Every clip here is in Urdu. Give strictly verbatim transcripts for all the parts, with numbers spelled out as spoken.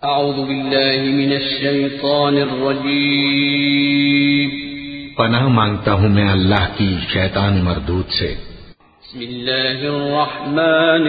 اعوذ باللہ من الشیطان الرجیم پناہ مانگتا ہوں میں اللہ کی شیطان مردود سے۔ بسم اللہ الرحمن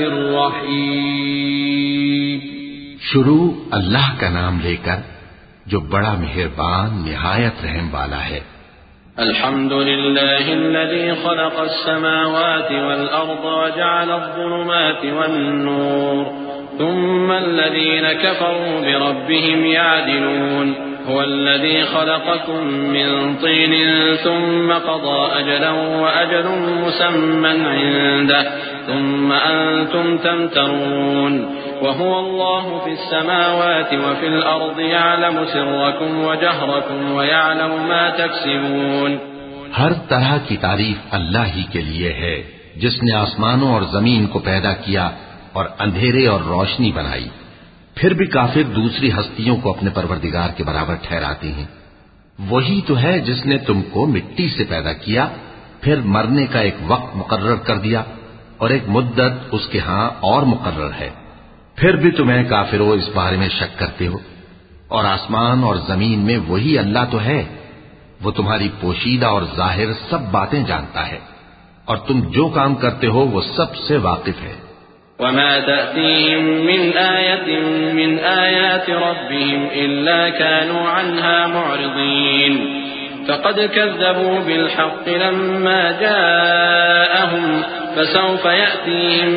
الرحیم شروع اللہ کا نام لے کر جو بڑا مہربان نہایت رحم والا ہے۔ الحمد لله الذي خلق السماوات والأرض وجعل الظلمات والنور ثم الذين كفروا بربهم يعدلون هو الذي خلقكم من طين ثم قضى أجلا وأجل مسمى عنده ثم أنتم تمترون وهو الله في السماوات وفي الأرض يعلم سركم وجهركم ويعلم ما تكسبون۔ ہر طرح کی تعریف اللہ ہی کے لیے ہے جس نے آسمانوں اور زمین کو پیدا کیا اور اندھیرے اور روشنی بنائی۔ پھر بھی کافر دوسری ہستیوں کو اپنے پروردگار کے برابر ٹھہراتے ہیں۔ وہی تو ہے جس نے تم کو مٹی سے پیدا کیا، پھر مرنے کا ایک وقت مقرر کر دیا اور ایک مدت اس کے ہاں اور مقرر ہے، پھر بھی تمہیں کافروں اس بارے میں شک کرتے ہو۔ اور آسمان اور زمین میں وہی اللہ تو ہے، وہ تمہاری پوشیدہ اور ظاہر سب باتیں جانتا ہے، اور تم جو کام کرتے ہو وہ سب سے واقف ہے۔ وما تأتيهم من آية من آيات ربهم إلا كانوا عنها معرضين فقد كذبوا بالحق لما جاءهم فسوف يأتيهم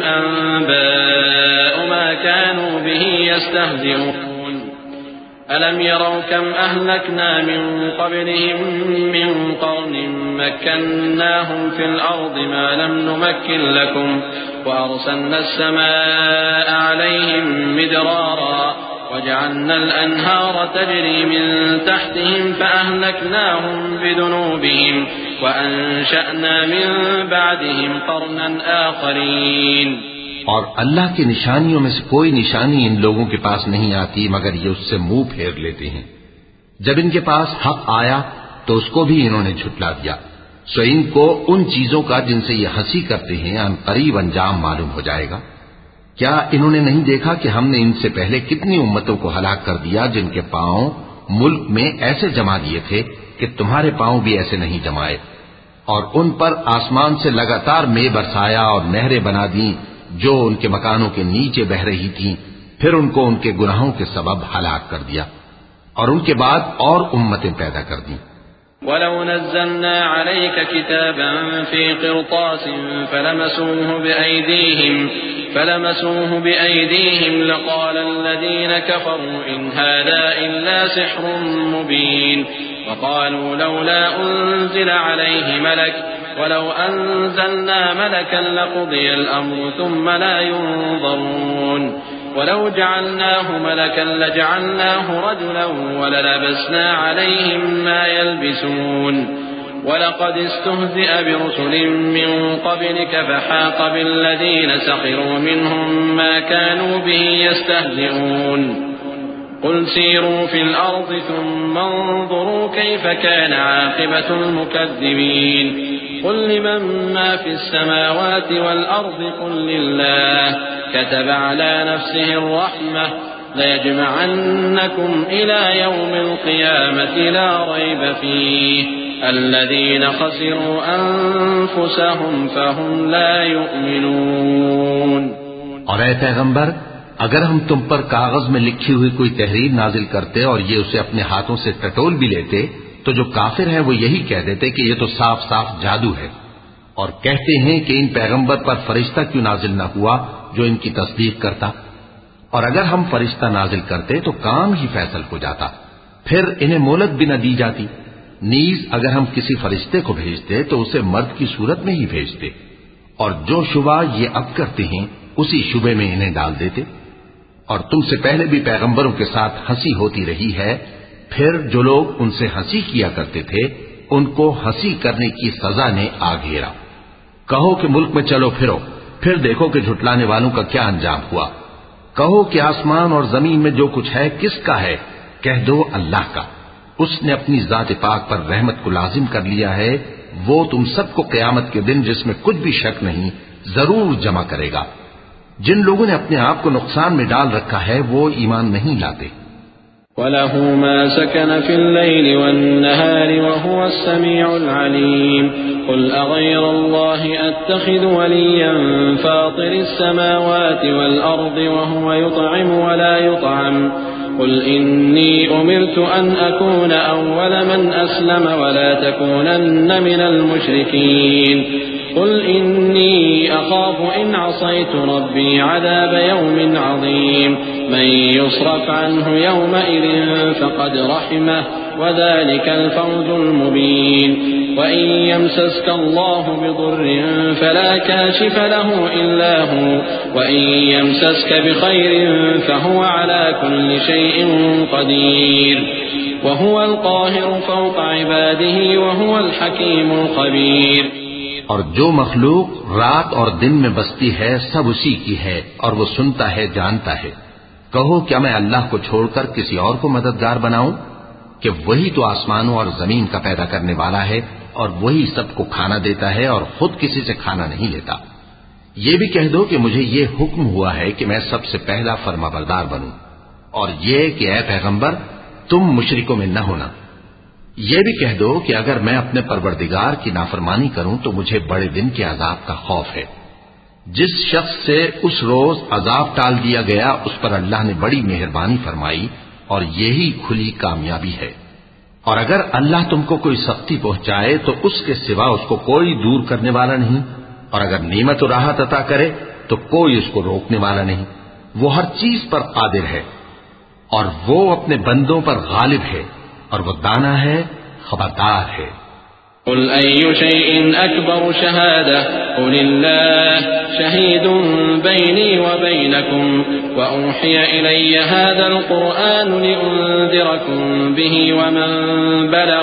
أنباء ما كانوا به يستهزئون ألم يروا كم أهلكنا من قبلهم من قرن مكناهم في الأرض ما لم نمكن لكم وأرسلنا السماء عليهم مدرارا وجعلنا الأنهار تجري من تحتهم فأهلكناهم بذنوبهم وأنشأنا من بعدهم قرنا آخرين۔ اور اللہ کی نشانیوں میں سے کوئی نشانی ان لوگوں کے پاس نہیں آتی مگر یہ اس سے منہ پھیر لیتے ہیں۔ جب ان کے پاس حق آیا تو اس کو بھی انہوں نے جھٹلا دیا، سو ان کو ان چیزوں کا جن سے یہ ہنسی کرتے ہیں ان قریب انجام معلوم ہو جائے گا۔ کیا انہوں نے نہیں دیکھا کہ ہم نے ان سے پہلے کتنی امتوں کو ہلاک کر دیا جن کے پاؤں ملک میں ایسے جما دیے تھے کہ تمہارے پاؤں بھی ایسے نہیں جمائے، اور ان پر آسمان سے لگاتار مے برسایا اور نہریں بنا دیں جو ان کے مکانوں کے نیچے بہ رہی تھیں، پھر ان کو ان کے گناہوں کے سبب ہلاک کر دیا، اور ان کے بعد اور امتیں پیدا کر دیں۔ وَلَوْ نَزَّلْنَا عَلَيْكَ كِتَابًا فِي قِرْطَاسٍ فَلَمَسُوهُ بِأَيْدِيهِمْ فَلَمَسُوهُ بِأَيْدِيهِمْ لَقَالَ الَّذِينَ كَفَرُوا إِنْ هَذَا إِلَّا سِحْرٌ مُبِينٌ وَقَالُوا لَوْلَا أُنزِلَ عَلَيْهِ مَلَكٌ وَلَوْ أَنزَلْنَا مَلَكًا لَقُضِيَ الْأَمْرُ ثُمَّ لَا يُنظَرُونَ وَلَوْ جَعَلْنَاهُ مَلَكًا لَجَعَلْنَاهُ رَجُلًا وَلَلَبَسْنَا عَلَيْهِمْ مَا يَلْبِسُونَ وَلَقَدِ اسْتُهْزِئَ بِرُسُلٍ مِّن قَبْلِكَ فَحَاقَ بِالَّذِينَ سَخِرُوا مِنْهُم مَّا كَانُوا بِهِ يَسْتَهْزِئُونَ قُلْ سِيرُوا فِي الْأَرْضِ ثُمَّ انظُرُوا كَيْفَ كَانَ عَاقِبَةُ الْمُكَذِّبِينَ قُلْ لِمَن مَّا فِي السَّمَاوَاتِ وَالْأَرْضِ قُل لِّلَّهِ كَتَبَ عَلَى نَفْسِهِ الرَّحْمَةَ لَيَجْمَعَنَّكُمْ إِلَى يَوْمِ الْقِيَامَةِ لَا رَيْبَ فِيهِ الَّذِينَ خَسِرُوا أَنفُسَهُمْ فَهُمْ لَا يُؤْمِنُونَ۔ اور اے پیغمبر، اگر ہم تم پر کاغذ میں لکھی ہوئی کوئی تحریر نازل کرتے اور یہ اسے اپنے ہاتھوں سے ٹٹول بھی لیتے تو جو کافر ہیں وہ یہی کہہ دیتے کہ یہ تو صاف صاف جادو ہے، اور کہتے ہیں کہ ان پیغمبر پر فرشتہ کیوں نازل نہ ہوا جو ان کی تصدیق کرتا، اور اگر ہم فرشتہ نازل کرتے تو کام ہی فیصل ہو جاتا، پھر انہیں مہلت بھی نہ دی جاتی۔ نیز اگر ہم کسی فرشتے کو بھیجتے تو اسے مرد کی صورت میں ہی بھیجتے، اور جو شبہ یہ اب کرتے ہیں اسی شبے میں انہیں ڈال دیتے۔ اور تم سے پہلے بھی پیغمبروں کے ساتھ ہنسی ہوتی رہی ہے، پھر جو لوگ ان سے ہنسی کیا کرتے تھے ان کو ہنسی کرنے کی سزا نے آ گھیرا۔ کہو کہ ملک میں چلو پھرو، پھر دیکھو کہ جھٹلانے والوں کا کیا انجام ہوا۔ کہو کہ آسمان اور زمین میں جو کچھ ہے کس کا ہے؟ کہہ دو اللہ کا، اس نے اپنی ذات پاک پر رحمت کو لازم کر لیا ہے، وہ تم سب کو قیامت کے دن جس میں کچھ بھی شک نہیں ضرور جمع کرے گا۔ جن لوگوں نے اپنے آپ کو نقصان میں ڈال رکھا ہے وہ ایمان نہیں لاتے۔ وله ما سكن في الليل والنهار وهو السميع العليم قل أغير الله أتخذ وليا فاطر السماوات والأرض وهو يطعم ولا يطعم قل إني أمرت أن أكون أول من أسلم ولا تكونن من المشركين قل إني أخاف إن عصيت ربي عذاب يوم عظيم من يصرف عنه يومئذ فقد رحمه وذلك الفوز المبين وإن يمسسك الله بضر فلا كاشف له إلا هو وإن يمسسك بخير فهو على كل شيء قدير وهو القاهر فوق عباده وهو الحكيم الخبير اور جو مخلوق رات اور دن میں بستی ہے سب اسی کی ہے اور وہ سنتا ہے جانتا ہے. کہو کیا میں اللہ کو چھوڑ کر کسی اور کو مددگار بناؤں کہ وہی تو آسمانوں اور زمین کا پیدا کرنے والا ہے اور وہی سب کو کھانا دیتا ہے اور خود کسی سے کھانا نہیں لیتا. یہ بھی کہہ دو کہ مجھے یہ حکم ہوا ہے کہ میں سب سے پہلا فرما بردار بنوں اور یہ کہ اے پیغمبر تم مشرکوں میں نہ ہونا. یہ بھی کہہ دو کہ اگر میں اپنے پروردگار کی نافرمانی کروں تو مجھے بڑے دن کے عذاب کا خوف ہے. جس شخص سے اس روز عذاب ٹال دیا گیا اس پر اللہ نے بڑی مہربانی فرمائی اور یہی کھلی کامیابی ہے. اور اگر اللہ تم کو کوئی سختی پہنچائے تو اس کے سوا اس کو کوئی دور کرنے والا نہیں اور اگر نعمت و راحت عطا کرے تو کوئی اس کو روکنے والا نہیں. وہ ہر چیز پر قادر ہے اور وہ اپنے بندوں پر غالب ہے اور وہ دانا ہے خبردار ہے. قل أي شيء أكبر شهادة قل الله شهيد بيني وبينكم وأوحي إلي هذا القرآن لأنذركم به ومن بلغ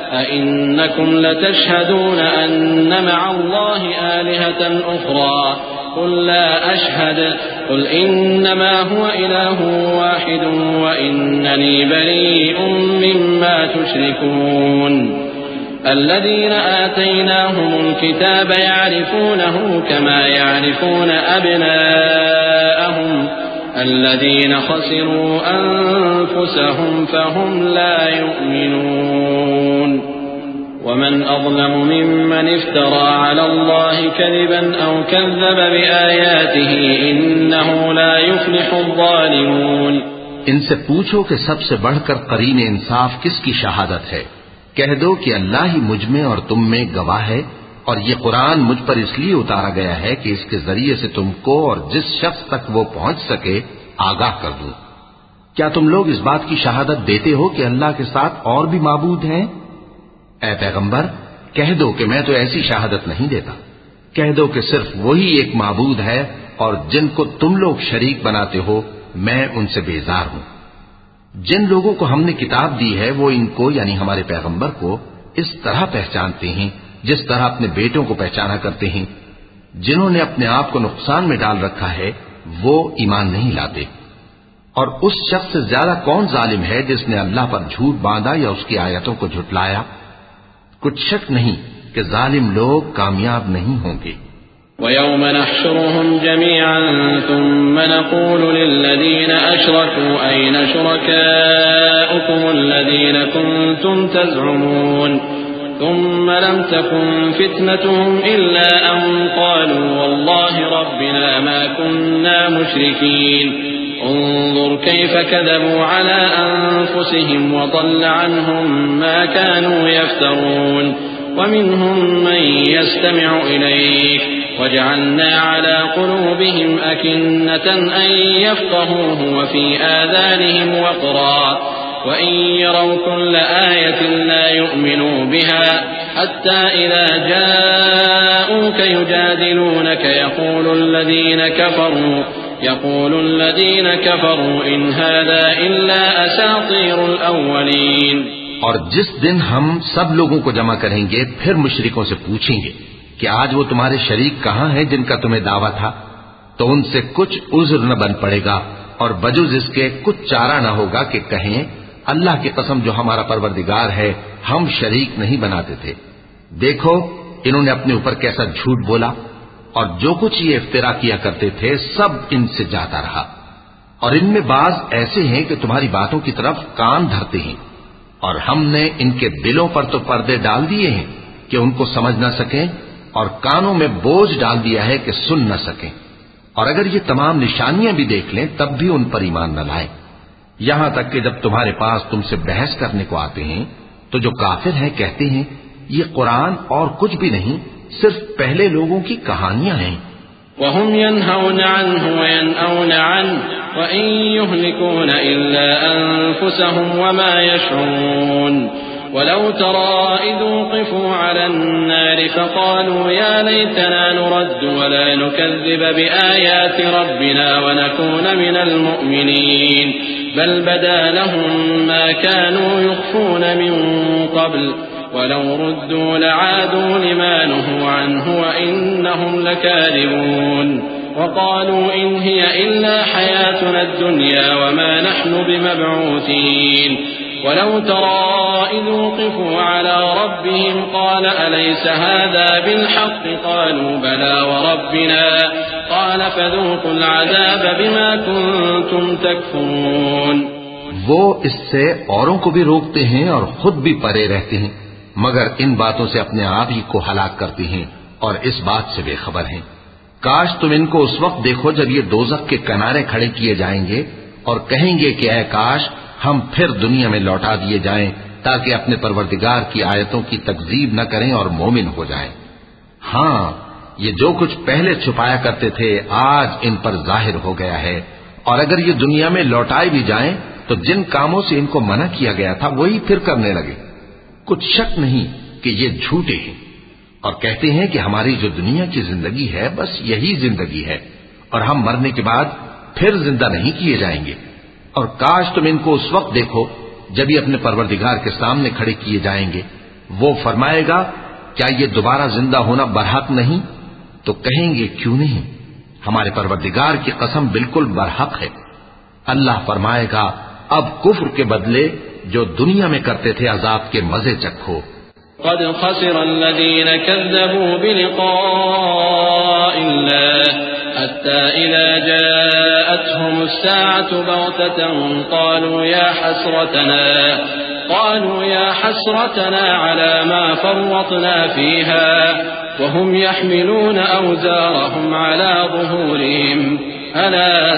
أئنكم لتشهدون أن مع الله آلهة أخرى قل لا أشهد قل إنما هو إله واحد وإنني بريء مما تشركون الذين آتيناهم الكتاب يعرفونه كما يعرفون أبناءهم الذين خسروا أنفسهم فهم لا يؤمنون ومن أظلم ممن افترى على الله كذبا أو كذب بآياته إنه لا يفلح الظالمون. ان سے پوچھو کہ سب سے بڑھ کر قرین انصاف کس کی شہادت ہے. کہہ دو کہ اللہ ہی مجھ میں اور تم میں گواہ ہے اور یہ قرآن مجھ پر اس لیے اتارا گیا ہے کہ اس کے ذریعے سے تم کو اور جس شخص تک وہ پہنچ سکے آگاہ کر دوں. کیا تم لوگ اس بات کی شہادت دیتے ہو کہ اللہ کے ساتھ اور بھی معبود ہیں؟ اے پیغمبر کہہ دو کہ میں تو ایسی شہادت نہیں دیتا. کہہ دو کہ صرف وہی ایک معبود ہے اور جن کو تم لوگ شریک بناتے ہو میں ان سے بیزار ہوں. جن لوگوں کو ہم نے کتاب دی ہے وہ ان کو یعنی ہمارے پیغمبر کو اس طرح پہچانتے ہیں جس طرح اپنے بیٹوں کو پہچانا کرتے ہیں. جنہوں نے اپنے آپ کو نقصان میں ڈال رکھا ہے وہ ایمان نہیں لاتے. اور اس شخص سے زیادہ کون ظالم ہے جس نے اللہ پر جھوٹ باندھا یا اس کی آیتوں کو جھٹلایا؟ کچھ شک نہیں کہ ظالم لوگ کامیاب نہیں ہوں گے. وَيَوْمَ نَحْشُرُهُمْ جَمِيعًا ثُمَّ نَقُولُ لِلَّذِينَ أَشْرَكُوا أَيْنَ شُرَكَاؤُكُمُ الَّذِينَ كُنتُمْ تَزْعُمُونَ ثُمَّ لَمْ تَكُنْ فِتْنَتُهُمْ إِلَّا أَنْ قَالُوا وَاللَّهِ رَبِّنَا مَا كُنَّا مُشْرِكِينَ انظر كيف كذبوا على أنفسهم وضل عنهم ما كانوا يفترون ومنهم من يستمع إليك وجعلنا على قلوبهم أكنة أن يفقهوه وفي آذانهم وقرا وإن يروا كل آية لا يؤمنوا بها حتى إذا جاءوك يجادلونك يقول الذين كفروا يقول الذين كفروا إن هذا إلا أساطير الأولين. اور جس دن ہم سب لوگوں کو جمع کریں گے پھر مشرکوں سے پوچھیں گے کہ آج وہ تمہارے شریک کہاں ہیں جن کا تمہیں دعویٰ تھا، تو ان سے کچھ عذر نہ بن پڑے گا اور بجز اس کے کچھ چارہ نہ ہوگا کہ کہیں اللہ کی قسم جو ہمارا پروردگار ہے ہم شریک نہیں بناتے تھے. دیکھو انہوں نے اپنے اوپر کیسا جھوٹ بولا اور جو کچھ یہ افترا کیا کرتے تھے سب ان سے جاتا رہا. اور ان میں بعض ایسے ہیں کہ تمہاری باتوں کی طرف کان دھرتے ہیں، اور ہم نے ان کے دلوں پر تو پردے ڈال دیے ہیں کہ ان کو سمجھ نہ سکیں، اور کانوں میں بوجھ ڈال دیا ہے کہ سن نہ سکیں، اور اگر یہ تمام نشانیاں بھی دیکھ لیں تب بھی ان پر ایمان نہ لائیں، یہاں تک کہ جب تمہارے پاس تم سے بحث کرنے کو آتے ہیں تو جو کافر ہیں کہتے ہیں یہ قرآن اور کچھ بھی نہیں، صرف پہلے لوگوں کی کہانیاں ہیں۔ وهم ينهون عنه وينأون عنه وإن يهلكون إلا أنفسهم وما يشعرون ولو ترى إذ وقفوا على النار فقالوا يا ليتنا نرد ولا نكذب بآيات ربنا ونكون من المؤمنين بل بدا لهم ما كانوا يخفون من قبل ولو ردوا لعادوا لما نهوا عنه وإنهم لكاذبون وقالوا إن هي إلا حياتنا الدنيا وما نحن بمبعوثين ولو ترى إذ وقفوا على ربهم قال أليس هذا بالحق قالوا بلى وربنا قال فذوقوا العذاب بما كنتم تكفرون۔ وہ اس سے اوروں کو بھی روکتے ہیں اور خود بھی پرے رہتے ہیں، مگر ان باتوں سے اپنے آپ ہی کو ہلاک کرتے ہیں اور اس بات سے بے خبر ہیں۔ کاش تم ان کو اس وقت دیکھو جب یہ دوزخ کے کنارے کھڑے کیے جائیں گے اور کہیں گے کہ اے کاش ہم پھر دنیا میں لوٹا دیے جائیں تاکہ اپنے پروردگار کی آیتوں کی تکذیب نہ کریں اور مومن ہو جائیں۔ ہاں، یہ جو کچھ پہلے چھپایا کرتے تھے آج ان پر ظاہر ہو گیا ہے، اور اگر یہ دنیا میں لوٹائے بھی جائیں تو جن کاموں سے ان کو منع کیا گیا تھا وہی پھر کرنے لگے۔ کچھ شک نہیں کہ یہ جھوٹے ہیں، اور کہتے ہیں کہ ہماری جو دنیا کی زندگی ہے بس یہی زندگی ہے اور ہم مرنے کے بعد پھر زندہ نہیں کیے جائیں گے۔ اور کاش تم ان کو اس وقت دیکھو جب یہ اپنے پروردگار کے سامنے کھڑے کیے جائیں گے، وہ فرمائے گا کیا یہ دوبارہ زندہ ہونا برحق نہیں؟ تو کہیں گے کیوں نہیں، ہمارے پروردگار کی قسم بالکل برحق ہے۔ اللہ فرمائے گا اب کفر کے بدلے جو دنیا میں کرتے تھے عذاب کے مزے چکھو۔ قد خسر الذين كذبوا بلقاء الله حتى إذا جاءتهم الساعة بغتة قالوا يا حسرتنا قالوا يا حسرتنا على ما فرطنا فيها وهم يحملون أوزارهم على ظهورهم ألا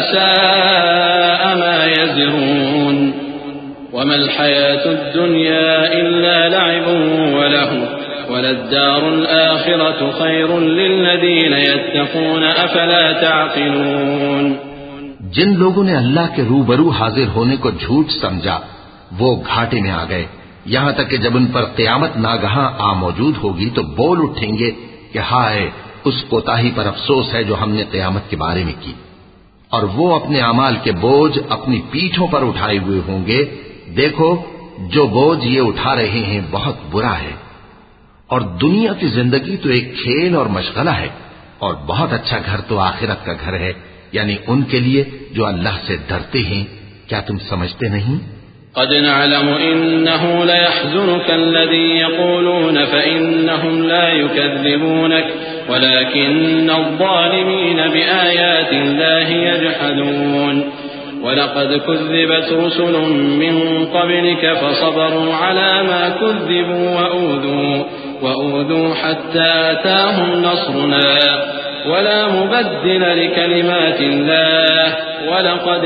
ساء ما يزرون وما الحياة الدنيا إلا لعب وله وللدار الآخرة خير للذين يتقون أفلا تعقلون۔ جن لوگوں نے اللہ کے روبرو حاضر ہونے کو جھوٹ سمجھا وہ گھاٹے میں آ گئے، یہاں تک کہ جب ان پر قیامت ناگہاں آ موجود ہوگی تو بول اٹھیں گے کہ ہائے اس کوتاہی پر افسوس ہے جو ہم نے قیامت کے بارے میں کی، اور وہ اپنے اعمال کے بوجھ اپنی پیٹھوں پر اٹھائے ہوئے ہوں گے۔ دیکھو جو بوجھ یہ اٹھا رہے ہیں بہت برا ہے، اور دنیا کی زندگی تو ایک کھیل اور مشغلہ ہے، اور بہت اچھا گھر تو آخرت کا گھر ہے، یعنی ان کے لیے جو اللہ سے ڈرتے ہیں۔ کیا تم سمجھتے نہیں؟ قد نعلم إنه ليحزنك الذي يقولون فإنهم لا يكذبونك ولكن الظالمين بآيات الله يجحدون ولقد كذبت رسل من قبلك فصبروا على ما كذبوا وأوذوا وأوذوا حتى أتاهم نصرنا ولا مبدل لكلمات الله ولقد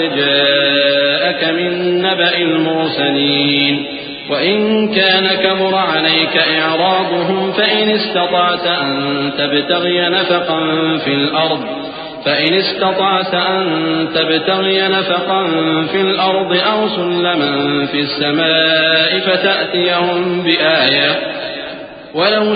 جاءك من نبأ المرسلين وإن كان كبر عليك إعراضهم فإن استطعت أن تبتغي نفقا في الأرض فإن استطعت أن تبتغي نفقا في الأرض أو سلما في السماء فتأتيهم بآية ولو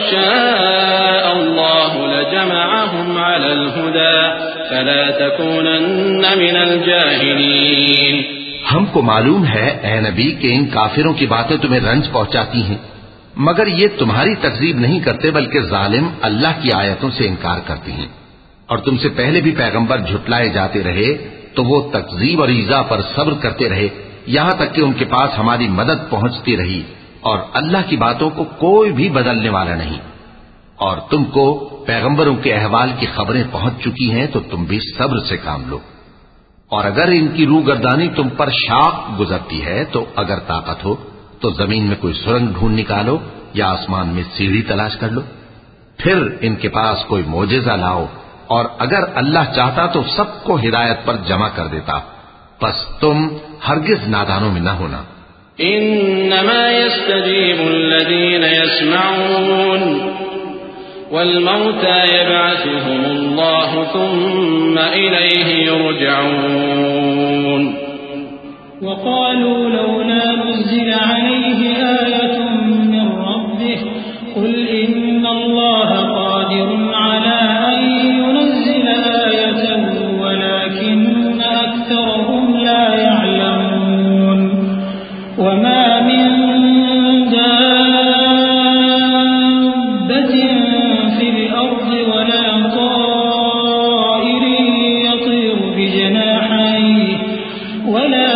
شاء الله لجمعهم على الهدى فلا تكونن من الجاهلين۔ ہم کو معلوم ہے اے نبی کہ ان کافروں کی باتیں تمہیں رنج پہنچاتی ہیں، مگر یہ تمہاری تکذیب نہیں کرتے بلکہ ظالم اللہ کی آیتوں سے انکار کرتے ہیں، اور تم سے پہلے بھی پیغمبر جھٹلائے جاتے رہے تو وہ تکذیب اور ایذا پر صبر کرتے رہے یہاں تک کہ ان کے پاس ہماری مدد پہنچتی رہی، اور اللہ کی باتوں کو کوئی بھی بدلنے والا نہیں۔ اور تم کو پیغمبروں کے احوال کی خبریں پہنچ چکی ہیں تو تم بھی صبر سے کام لو۔ اور اگر ان کی روگردانی تم پر شاق گزرتی ہے تو اگر طاقت ہو تو زمین میں کوئی سرنگ ڈھونڈ نکالو یا آسمان میں سیڑھی تلاش کر لو، پھر ان کے پاس کوئی معجزہ لاؤ، اور اگر اللہ چاہتا تو سب کو ہدایت پر جمع کر دیتا، پس تم ہرگز نادانوں میں نہ ہونا۔ انما يستجيب الذين يسمعون والموتى يبعثهم الله ثم إليه يرجعون۔ وقالوا لولا نزل عليه آية من ربه قل إن الله قادر على أن ينزل آية ولكن أكثرهم لا يعلمون۔ وما من دابة في الأرض ولا طائر يطير بجناحيه ولا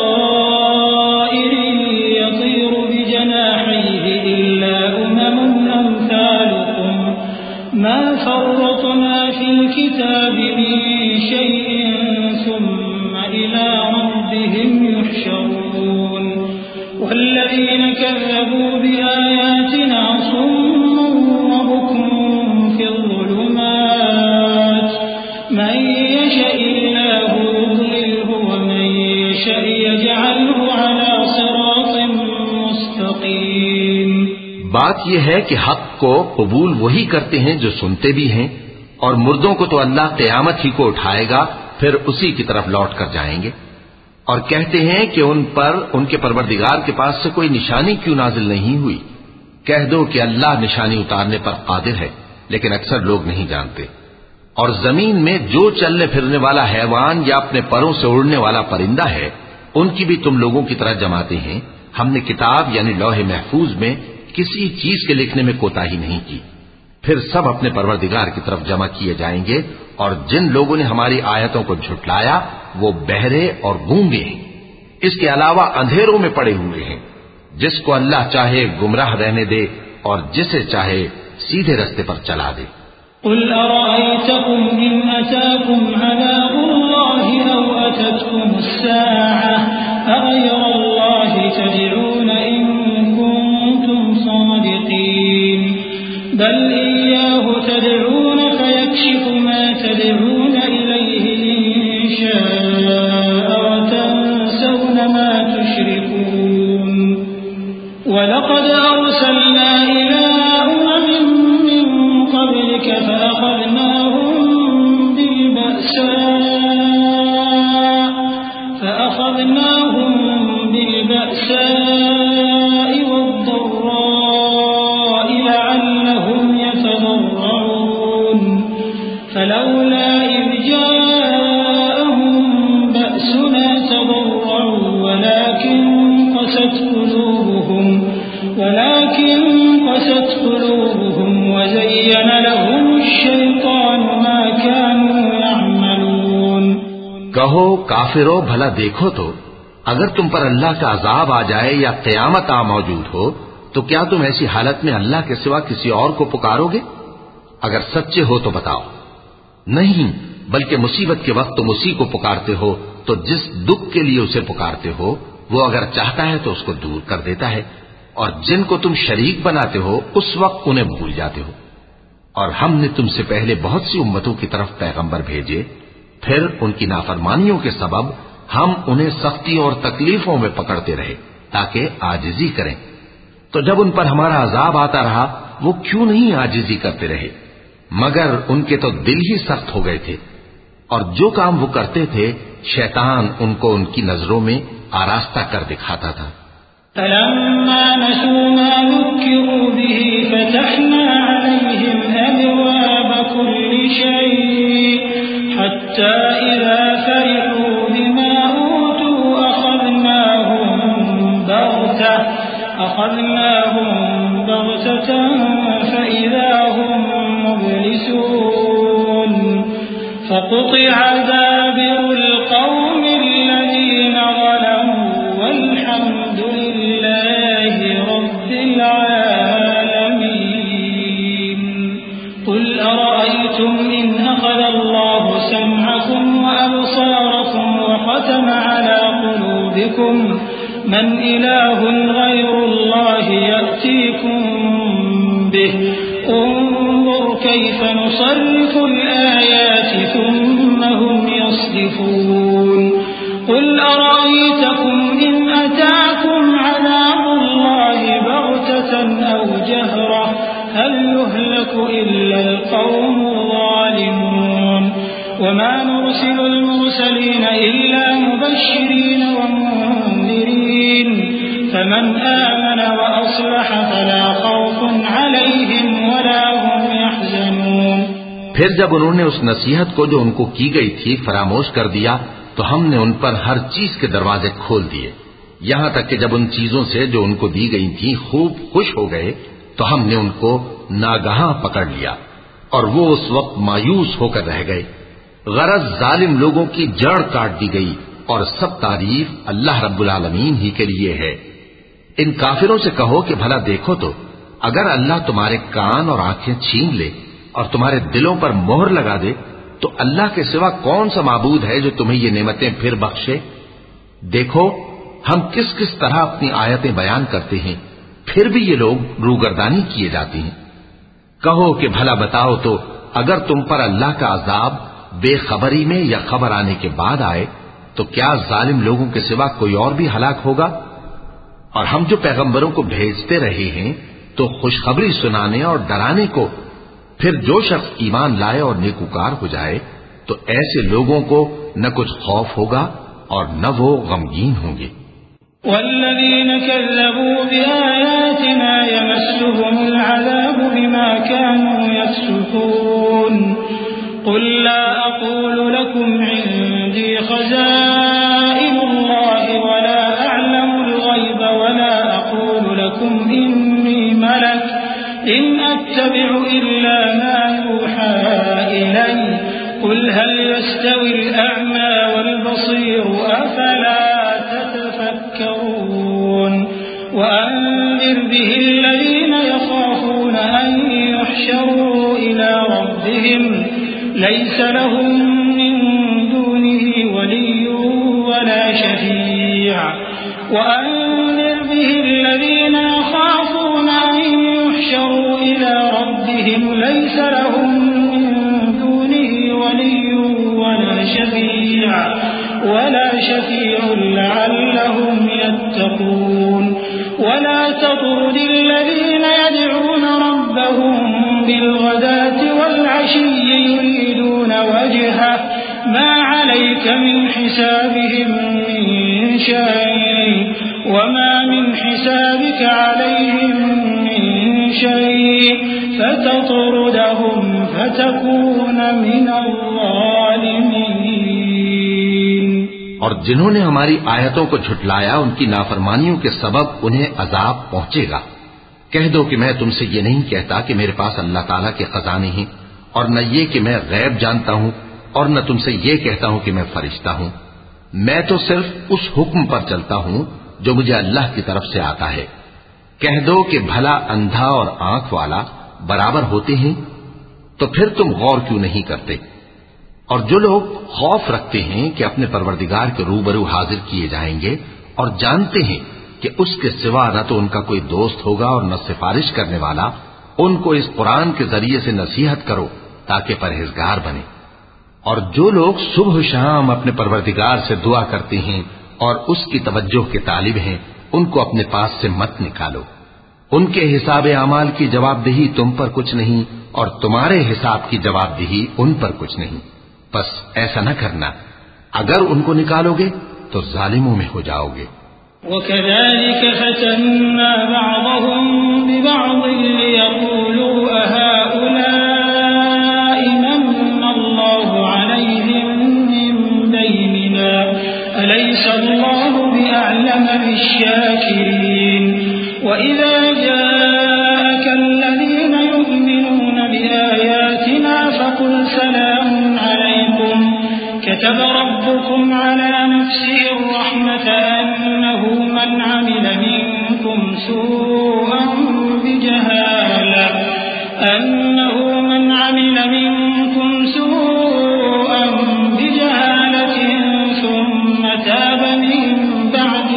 طائر يطير بجناحيه إلا أمم أمثالكم ما فرطنا في الكتاب من شيء ثم إلى ربهم يحشرون۔ والذين كذبوا بآياتنا صم وبكم في الظلمات من يشاء الله يضلله ومن يشاء يجعله على صراط مستقيم۔ بات یہ ہے کہ حق کو قبول وہی کرتے ہیں جو سنتے بھی ہیں، اور مردوں کو تو اللہ قیامت ہی کو اٹھائے گا، پھر اسی کی طرف لوٹ کر جائیں گے، اور کہتے ہیں کہ ان پر ان کے پروردگار کے پاس سے کوئی نشانی کیوں نازل نہیں ہوئی۔ کہہ دو کہ اللہ نشانی اتارنے پر قادر ہے، لیکن اکثر لوگ نہیں جانتے۔ اور زمین میں جو چلنے پھرنے والا حیوان یا اپنے پروں سے اڑنے والا پرندہ ہے، ان کی بھی تم لوگوں کی طرح جماتے ہیں۔ ہم نے کتاب یعنی لوح محفوظ میں کسی چیز کے لکھنے میں کوتاہی نہیں کی، پھر سب اپنے پروردگار کی طرف جمع کیے جائیں گے، اور جن لوگوں نے ہماری آیتوں کو جھٹلایا وہ بہرے اور گونگے ہیں، اس کے علاوہ اندھیروں میں پڑے ہوئے ہیں۔ جس کو اللہ چاہے گمراہ رہنے دے اور جسے چاہے سیدھے رستے پر چلا دے۔ قل أرأيتكم إن أتاكم عذاب الله أو أتتكم الساعة أغير الله تدعون إن كنتم صادقين بل إياه تدعون فيكشف ما تدعون إليه إن شاء وتنسون ما تشركون۔ ولقد أرسلنا إلى أمم من قبلك فأخذناهم بالبأساء فأخذناهم بالبأساء والضراء لعلهم يتضرعون فلولا إذ جاءهم بأسنا تضرعوا ولكن قست قلوبهم ولكن قست قلوبهم وزين لهم الشيطان ما كانوا يعملون۔ کہو کافرو بھلا دیکھو تو اگر تم پر اللہ کا عذاب آ جائے یا قیامت آ موجود ہو تو کیا تم ایسی حالت میں اللہ کے سوا کسی اور کو پکارو گے؟ اگر سچے ہو تو بتاؤ۔ نہیں، بلکہ مصیبت کے وقت تم اسی کو پکارتے ہو، تو جس دکھ کے لیے اسے پکارتے ہو وہ اگر چاہتا ہے تو اس کو دور کر دیتا ہے، اور جن کو تم شریک بناتے ہو اس وقت انہیں بھول جاتے ہو۔ اور ہم نے تم سے پہلے بہت سی امتوں کی طرف پیغمبر بھیجے، پھر ان کی نافرمانیوں کے سبب ہم انہیں سختیوں اور تکلیفوں میں پکڑتے رہے تاکہ عاجزی کریں، تو جب ان پر ہمارا عذاب آتا رہا وہ کیوں نہیں عاجزی کرتے رہے، مگر ان کے تو دل ہی سخت ہو گئے تھے، اور جو کام وہ کرتے تھے شیطان ان کو ان کی نظروں میں آراستہ کر دکھاتا تھا۔ فلما نسوا ما ذكروا به فتحنا عليهم أبواب كل شيء حتى إذا فرحوا بما أوتوا أخذناهم بغتة أخذناهم بغتة فإذا هم مبلسون فقطع دابر القوم الذين ظلموا والحمد لله رب العالمين۔ قل أرأيتم إن أخذ الله سمعكم وأبصاركم بكم من إله غير الله يأتيكم به انظر كيف نصرف الآيات ثم هم يصدفون قل أرأيتكم إن أتاكم عذاب الله بغتة أو جهرة هل يهلك إلا القوم الظالمون وما نرسل المرسلين إلا مبشرين ومنذرين فمن آمن وأصلح فلا خوف عليهم ولا هم يحزنون. پھر جب انہوں نے اس نصیحت کو جو ان کو کی گئی تھی فراموش کر دیا تو ہم نے ان پر ہر چیز کے دروازے کھول دیے، یہاں تک کہ جب ان چیزوں سے جو ان کو دی گئی تھیں خوب خوش ہو گئے تو ہم نے ان کو ناگہاں پکڑ لیا اور وہ اس وقت مایوس ہو کر رہ گئے. غرض ظالم لوگوں کی جڑ کاٹ دی گئی اور سب تعریف اللہ رب العالمین ہی کے لیے ہے. ان کافروں سے کہو کہ بھلا دیکھو تو اگر اللہ تمہارے کان اور آنکھیں چھین لے اور تمہارے دلوں پر مہر لگا دے تو اللہ کے سوا کون سا معبود ہے جو تمہیں یہ نعمتیں پھر بخشے؟ دیکھو ہم کس کس طرح اپنی آیتیں بیان کرتے ہیں، پھر بھی یہ لوگ روگردانی کیے جاتے ہیں. کہو کہ بھلا بتاؤ تو اگر تم پر اللہ کا عذاب بے خبری میں یا خبر آنے کے بعد آئے تو کیا ظالم لوگوں کے سوا کوئی اور بھی ہلاک ہوگا؟ اور ہم جو پیغمبروں کو بھیجتے رہے ہیں تو خوشخبری سنانے اور ڈرانے کو، پھر جو شخص ایمان لائے اور نیکوکار ہو جائے تو ایسے لوگوں کو نہ کچھ خوف ہوگا اور نہ وہ غمگین ہوں گے. والذين كذبوا بآياتنا يمسهم العذاب بما كانوا يفسقون قل لا أقول لكم عندي خزائن الله ولا أعلم الغيب ولا أقول لكم إني ملك إن أتبع إلا ما يوحى إلي قل هل يستوي الأعمى والبصير أفلا تتفكرون وأنذر به الذين يخافون أن يحشروا إلى ربهم ليس لهم من دونه ولي ولا شفيع وأنذر به الذين يخافون أن يحشروا إلى ربهم ليس لهم من دونه ولي ولا شفيع ولا شفيع لعلهم يتقون ولا تطرد الذين يدعون ربهم بالغداة والعشي يريدون وجهه ما عليك من حسابهم من شيء وما من حسابك عليهم من شيء فتطردهم فتكون من الظالمين. اور جنہوں نے ہماری آیتوں کو جھٹلایا ان کی نافرمانیوں کے سبب انہیں عذاب پہنچے گا. کہہ دو کہ میں تم سے یہ نہیں کہتا کہ میرے پاس اللہ تعالیٰ کے خزانے ہیں، اور نہ یہ کہ میں غیب جانتا ہوں، اور نہ تم سے یہ کہتا ہوں کہ میں فرشتہ ہوں. میں تو صرف اس حکم پر چلتا ہوں جو مجھے اللہ کی طرف سے آتا ہے. کہہ دو کہ بھلا اندھا اور آنکھ والا برابر ہوتے ہیں؟ تو پھر تم غور کیوں نہیں کرتے؟ اور جو لوگ خوف رکھتے ہیں کہ اپنے پروردگار کے روبرو حاضر کیے جائیں گے اور جانتے ہیں کہ اس کے سوا نہ تو ان کا کوئی دوست ہوگا اور نہ سفارش کرنے والا، ان کو اس قرآن کے ذریعے سے نصیحت کرو تاکہ پرہیزگار بنے. اور جو لوگ صبح و شام اپنے پروردگار سے دعا کرتے ہیں اور اس کی توجہ کے طالب ہیں ان کو اپنے پاس سے مت نکالو. ان کے حساب اعمال کی جواب دہی تم پر کچھ نہیں اور تمہارے حساب کی جواب دہی ان پر کچھ نہیں. بس ایسا نہ کرنا، اگر ان کو نکالو گے تو ظالموں میں ہو جاؤ گے. وَكَذَلِكَ فَتَنَّا بَعْضَهُمْ بِبَعْضٍ لِيَقُولُوا أَهَؤُلَاءِ مَنَّ اللَّهُ عَلَيْهِمْ مِنْ بَيْنِنَا أَلَيْسَ اللَّهُ بِأَعْلَمَ بِالشَّاكِرِينَ وَإِذَا جَاءَكَ الَّذِينَ يُؤْمِنُونَ بِآيَاتِنَا فَقُلْ سَلَامٌ عَلَيْكُمْ كتب ربكم على نفسه الرحمة أنه من عمل منكم سوءا بجهالة أنه من عمل منكم سوءا بجهالة ثم تاب من بعد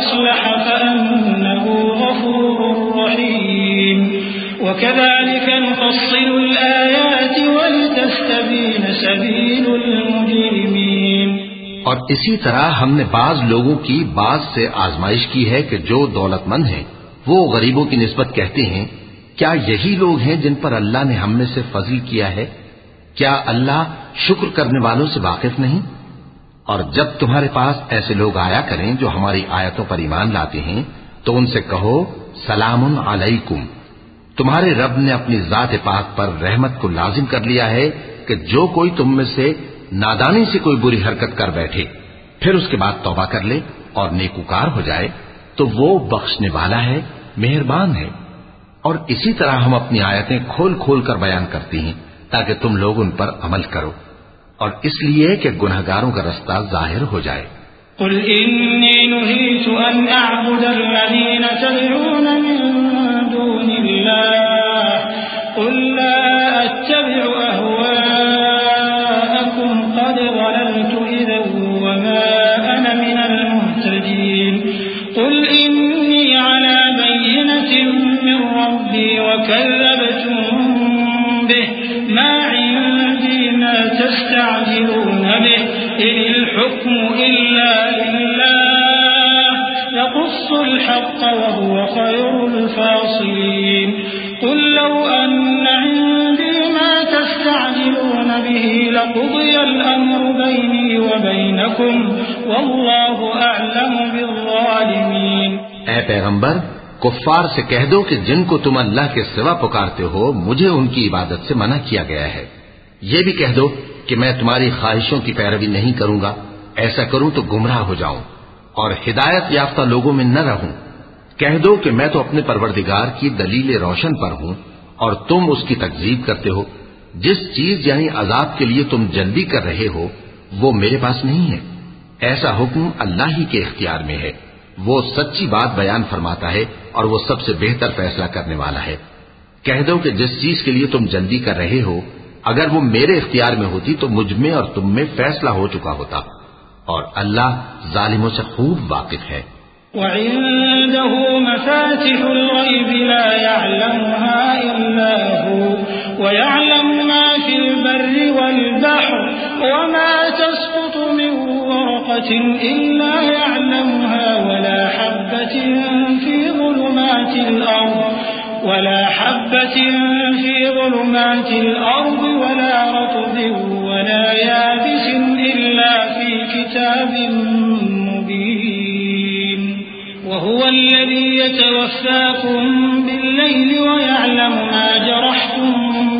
وأصلح فأنه غفور رحيم وكذلك نفصل الآيات ولتستبين سبيل المجرمين. اور اسی طرح ہم نے بعض لوگوں کی بعض سے آزمائش کی ہے کہ جو دولت مند ہیں وہ غریبوں کی نسبت کہتے ہیں کیا یہی لوگ ہیں جن پر اللہ نے ہم میں سے فضل کیا ہے؟ کیا اللہ شکر کرنے والوں سے واقف نہیں؟ اور جب تمہارے پاس ایسے لوگ آیا کریں جو ہماری آیتوں پر ایمان لاتے ہیں تو ان سے کہو سلام علیکم. تمہارے رب نے اپنی ذات پاک پر رحمت کو لازم کر لیا ہے کہ جو کوئی تم میں سے نادانی سے کوئی بری حرکت کر بیٹھے پھر اس کے بعد توبہ کر لے اور نیکوکار ہو جائے تو وہ بخشنے والا ہے، مہربان ہے. اور اسی طرح ہم اپنی آیتیں کھول کھول کر بیان کرتی ہیں تاکہ تم لوگ ان پر عمل کرو، اور اس لیے کہ گنہگاروں کا رستہ ظاہر ہو جائے. قل إني نهيت أن أعبد الذين تدعون من دون الله قل لا أتبع أهواءكم قد ضللت إذا وما أنا من المهتدين. قل إني على بينة من ربي وكذبتم به ما عندي ما تستعجلون به إن الحكم إلا لله يقص الحق وهو خير الفاصلين. قل لو أن عندي ما تستعجلون به لقضي الأمر بيني وبينكم والله أعلم بالظالمين. اے پیغمبر کفار سے کہہ دو کہ جن کو تم اللہ کے سوا پکارتے ہو مجھے ان کی عبادت سے منع کیا گیا ہے. یہ بھی کہہ دو کہ میں تمہاری خواہشوں کی پیروی نہیں کروں گا، ایسا کروں تو گمراہ ہو جاؤں اور ہدایت یافتہ لوگوں میں نہ رہوں. کہہ دو کہ میں تو اپنے پروردگار کی دلیل روشن پر ہوں اور تم اس کی تکذیب کرتے ہو. جس چیز یعنی عذاب کے لیے تم جلدی کر رہے ہو وہ میرے پاس نہیں ہے، ایسا حکم اللہ ہی کے اختیار میں ہے. وہ سچی بات بیان فرماتا ہے اور وہ سب سے بہتر فیصلہ کرنے والا ہے. کہہ دو کہ جس چیز کے لیے تم جلدی کر رہے ہو اگر وہ میرے اختیار میں ہوتی تو مجھ میں اور تم میں فیصلہ ہو چکا ہوتا، اور اللہ ظالموں سے خوب واقف ہے. وعنده مفاتح الغيب لا يعلمها إلا هو ويعلم ما في البر والبحر وما تسقط من ورقة إلا يعلمها ولا حبة في ظلمات الأرض ولا حبة في ظلمات الأرض ولا رطب ولا يابس إلا في كتاب مبين. وهو الذي يتوفاكم بالليل ويعلم ما جرحتم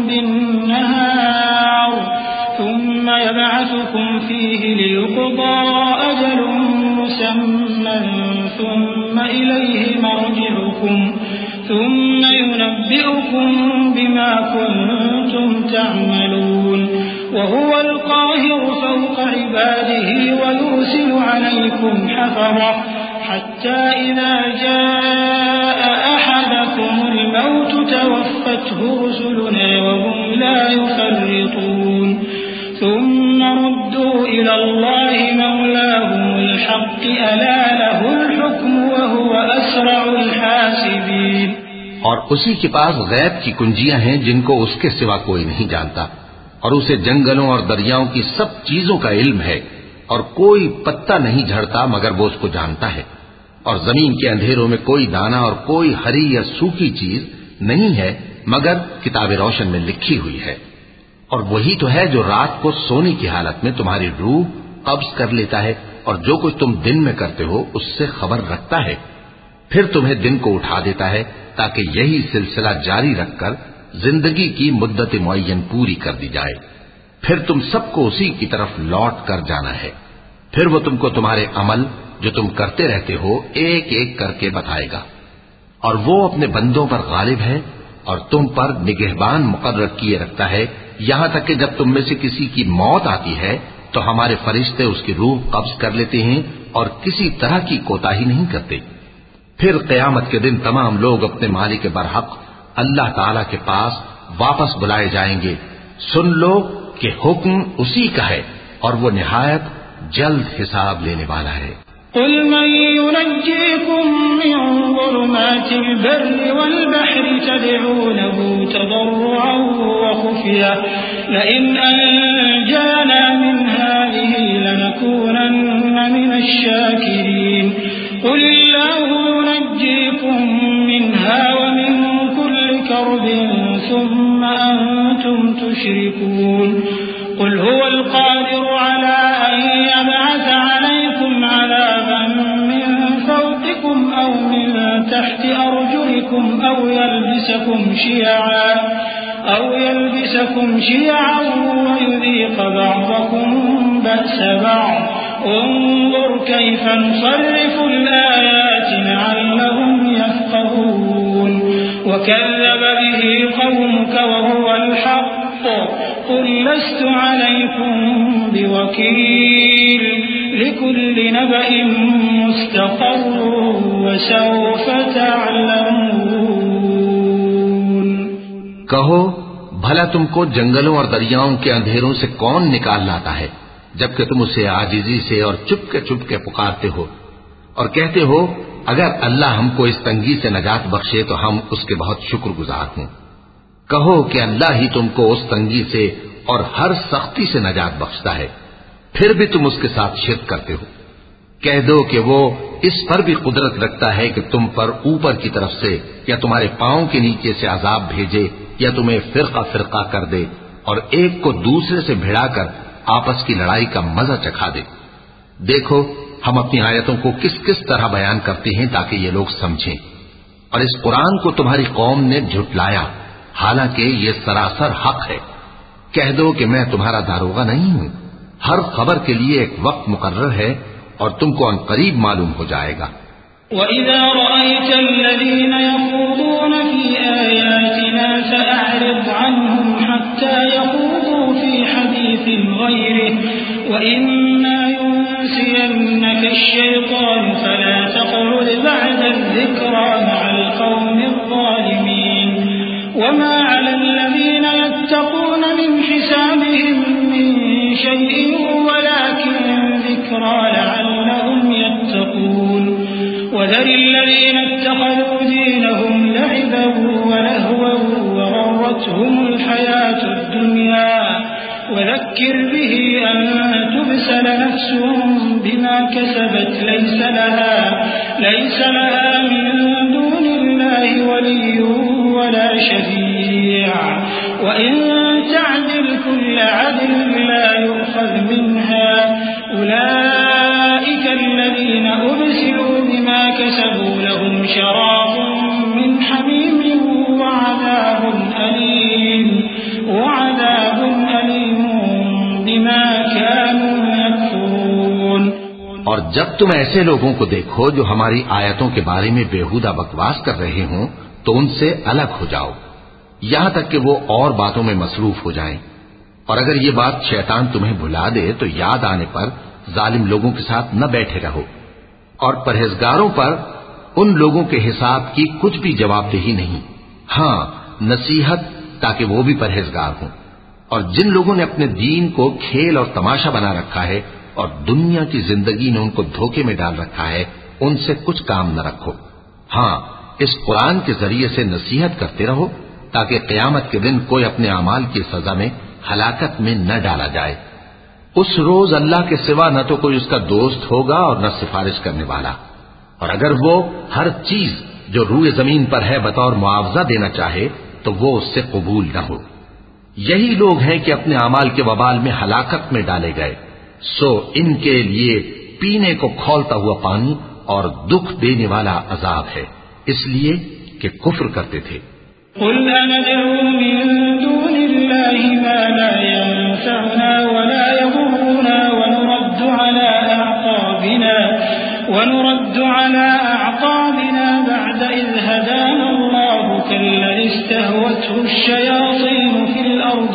بالنهار ثم يبعثكم فيه ليقضى أجل مسمى ثم إليه مرجعكم ثم ينبئكم بما كنتم تعملون. وهو القاهر فوق عباده ويرسل عليكم حفظة حتى إذا جاء أحدكم الموت توفته رسلنا وهم لا يفرطون. ثم ردوا إلى الله مولاهم الحق ألا له الحكم وهو أسرع الحاسبين. اور اسی کے پاس غیب کی کنجیاں ہیں جن کو اس کے سوا کوئی نہیں جانتا، اور اسے جنگلوں اور دریاؤں کی سب چیزوں کا علم ہے، اور کوئی پتا نہیں جھڑتا مگر وہ اس کو جانتا ہے. اور زمین کے اندھیروں میں کوئی دانہ اور کوئی ہری یا سوکھی چیز نہیں ہے مگر کتاب روشن میں لکھی ہوئی ہے. اور وہی تو ہے جو رات کو سونے کی حالت میں تمہاری روح قبض کر لیتا ہے اور جو کچھ تم دن میں کرتے ہو اس سے خبر رکھتا ہے، پھر تمہیں دن کو اٹھا دیتا ہے تاکہ یہی سلسلہ جاری رکھ کر زندگی کی مدت معین پوری کر دی جائے. پھر تم سب کو اسی کی طرف لوٹ کر جانا ہے. پھر وہ تم کو تمہارے عمل جو تم کرتے رہتے ہو ایک ایک کر کے بتائے گا. اور وہ اپنے بندوں پر غالب ہے اور تم پر نگہبان مقرر کیے رکھتا ہے، یہاں تک کہ جب تم میں سے کسی کی موت آتی ہے تو ہمارے فرشتے اس کی روح قبض کر لیتے ہیں اور کسی طرح کی کوتاہی نہیں کرتے. پھر قیامت کے دن تمام لوگ اپنے مالک برحق اللہ تعالی کے پاس واپس بلائے جائیں گے. سن لو کہ حکم اسی کا ہے اور وہ نہایت جلد حساب لینے والا ہے. قل من ينجيكم من ظلمات البر والبحر تدعونه تضرعا وخفيا لئن أنجانا من هذه لنكونن من الشاكرين قل الله ينجيكم منها ومن كل كرب ثم أنتم تشركون قل هو القادر على أن يبعث عليكم عذابا من فوقكم أو من تحت أرجلكم أو يلبسكم شيعا أو يلبسكم شيعا ويذيق بعضكم بأس بعض انظر كيف نصرف الآيات لعلهم يفقهون وكذب به قومك وهو الحق قل لست عليكم بوكيل لكل نبأ مستقر وسوف تعلمون کہو بھلا تم کو جنگلوں اور دریاؤں کے اندھیروں سے کون نکال لاتا ہے جبکہ تم اسے عاجزی سے اور چپ کے چپ کے پکارتے ہو اور کہتے ہو اگر اللہ ہم کو اس تنگی سے نجات بخشے تو ہم اس کے بہت شکر گزار ہوں کہو کہ اللہ ہی تم کو اس تنگی سے اور ہر سختی سے نجات بخشتا ہے پھر بھی تم اس کے ساتھ شرک کرتے ہو کہہ دو کہ وہ اس پر بھی قدرت رکھتا ہے کہ تم پر اوپر کی طرف سے یا تمہارے پاؤں کے نیچے سے عذاب بھیجے یا تمہیں فرقہ فرقہ کر دے اور ایک کو دوسرے سے بھڑا کر آپس کی لڑائی کا مزہ چکھا دے دیکھو ہم اپنی آیتوں کو کس کس طرح بیان کرتے ہیں تاکہ یہ لوگ سمجھیں اور اس قرآن کو تمہاری قوم نے جھٹلایا حالانکہ یہ سراسر حق ہے کہہ دو کہ میں تمہارا داروغہ نہیں ہوں ہر خبر کے لیے ایک وقت مقرر ہے اور تم کو ان قریب معلوم ہو جائے گا وَإِذَا رَأَيْتَ الَّذِينَ يَخُوضُونَ فِي آيَاتِنَا فَأَعْرِضْ عَنْهُمْ حَتَّى يَخُوضُوا فِي حَدِيثٍ غَيْرِهِ وَإِمَّا يُنسِيَنَّكَ الشَّيْطَانُ فَلَا تَقْعُدْ بَعْدَ الذِّكْرَى مَعَ الْقَوْمِ الظَّالِمِينَ وَمَا عَلَى الَّذِينَ يَتَّقُونَ مِنْ حِسَابِهِمْ مِنْ شَيْءٍ وَلَكِنْ ذِكْرَى لَعَلَّهُمْ يَتَّقُونَ وَذَرِ الَّذِينَ اتَّخَذُوا دِينَهُمْ لَعِبًا وَلَهْوًا وَغَرَّتْهُمُ الْحَيَاةُ الدُّنْيَا وَذَكِّرْ بِهِ أَن تُبْسَلَ نَفْسٌ بِمَا كَسَبَتْ لَيْسَ لَهَا لَيْسَ لَهَا مِن دُونِ اللَّهِ وَلِيٌّ وَلَا شَفِيعٌ وَإِن تَعْدِلْ كُلَّ عَدْلٍ لَّا يُؤْخَذْ مِنْهَا أُولَئِكَ الَّذِينَ أُبْسِلُوا بِمَا كَسَبُوا لَهُمْ شَرَابٌ مِّنْ حَمِيمٍ وَعَذَابٌ أَلِيمٌ وَعَذَابٌ أَلِيمٌ بِمَا كَانُوا يَكْفُرُونَ اور جب تم ایسے لوگوں کو دیکھو جو ہماری آیتوں کے بارے میں بےہودہ بکواس کر رہے ہوں تو ان سے الگ ہو جاؤ یہاں تک کہ وہ اور باتوں میں مصروف ہو جائیں اور اگر یہ بات شیطان تمہیں بھلا دے تو یاد آنے پر ظالم لوگوں کے ساتھ نہ بیٹھے رہو اور پرہیزگاروں پر ان لوگوں کے حساب کی کچھ بھی جواب دہی نہیں ہاں نصیحت تاکہ وہ بھی پرہیزگار ہوں اور جن لوگوں نے اپنے دین کو کھیل اور تماشا بنا رکھا ہے اور دنیا کی زندگی نے ان کو دھوکے میں ڈال رکھا ہے ان سے کچھ کام نہ رکھو ہاں اس قرآن کے ذریعے سے نصیحت کرتے رہو تاکہ قیامت کے دن کوئی اپنے اعمال کی سزا میں ہلاکت میں نہ ڈالا جائے اس روز اللہ کے سوا نہ تو کوئی اس کا دوست ہوگا اور نہ سفارش کرنے والا اور اگر وہ ہر چیز جو روئے زمین پر ہے بطور معاوضہ دینا چاہے تو وہ اس سے قبول نہ ہو یہی لوگ ہیں کہ اپنے اعمال کے وبال میں ہلاکت میں ڈالے گئے سو ان کے لیے پینے کو کھولتا ہوا پانی اور دکھ دینے والا عذاب ہے اس لیے کہ کفر کرتے تھے قل أندعو من دون الله ما لا ينفعنا ولا يضرنا ونرد على أعقابنا ونرد على أعقابنا بعد إذ هدانا الله كالذي استهوته الشياطين في الأرض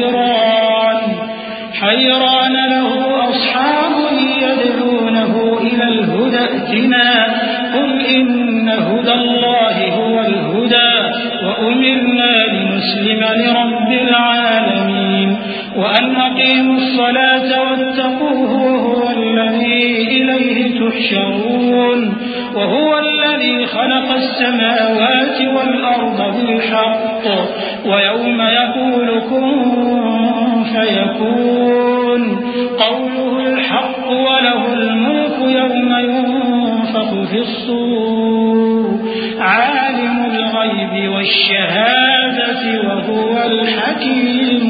حيران حيران له أصحاب يدعونه إلى الهدى ائتنا قل إن هدى الله هو الهدى وأمرنا لنسلم لرب العالمين وأن أقيموا الصلاة واتقوه وهو الذي إليه تحشرون وهو الذي خلق السماوات والأرض بالحق ويوم يقول كن فيكون قوله الحق وله الملك يوم ينفخ في الصور عالم الغيب والشهادة وهو الحكيم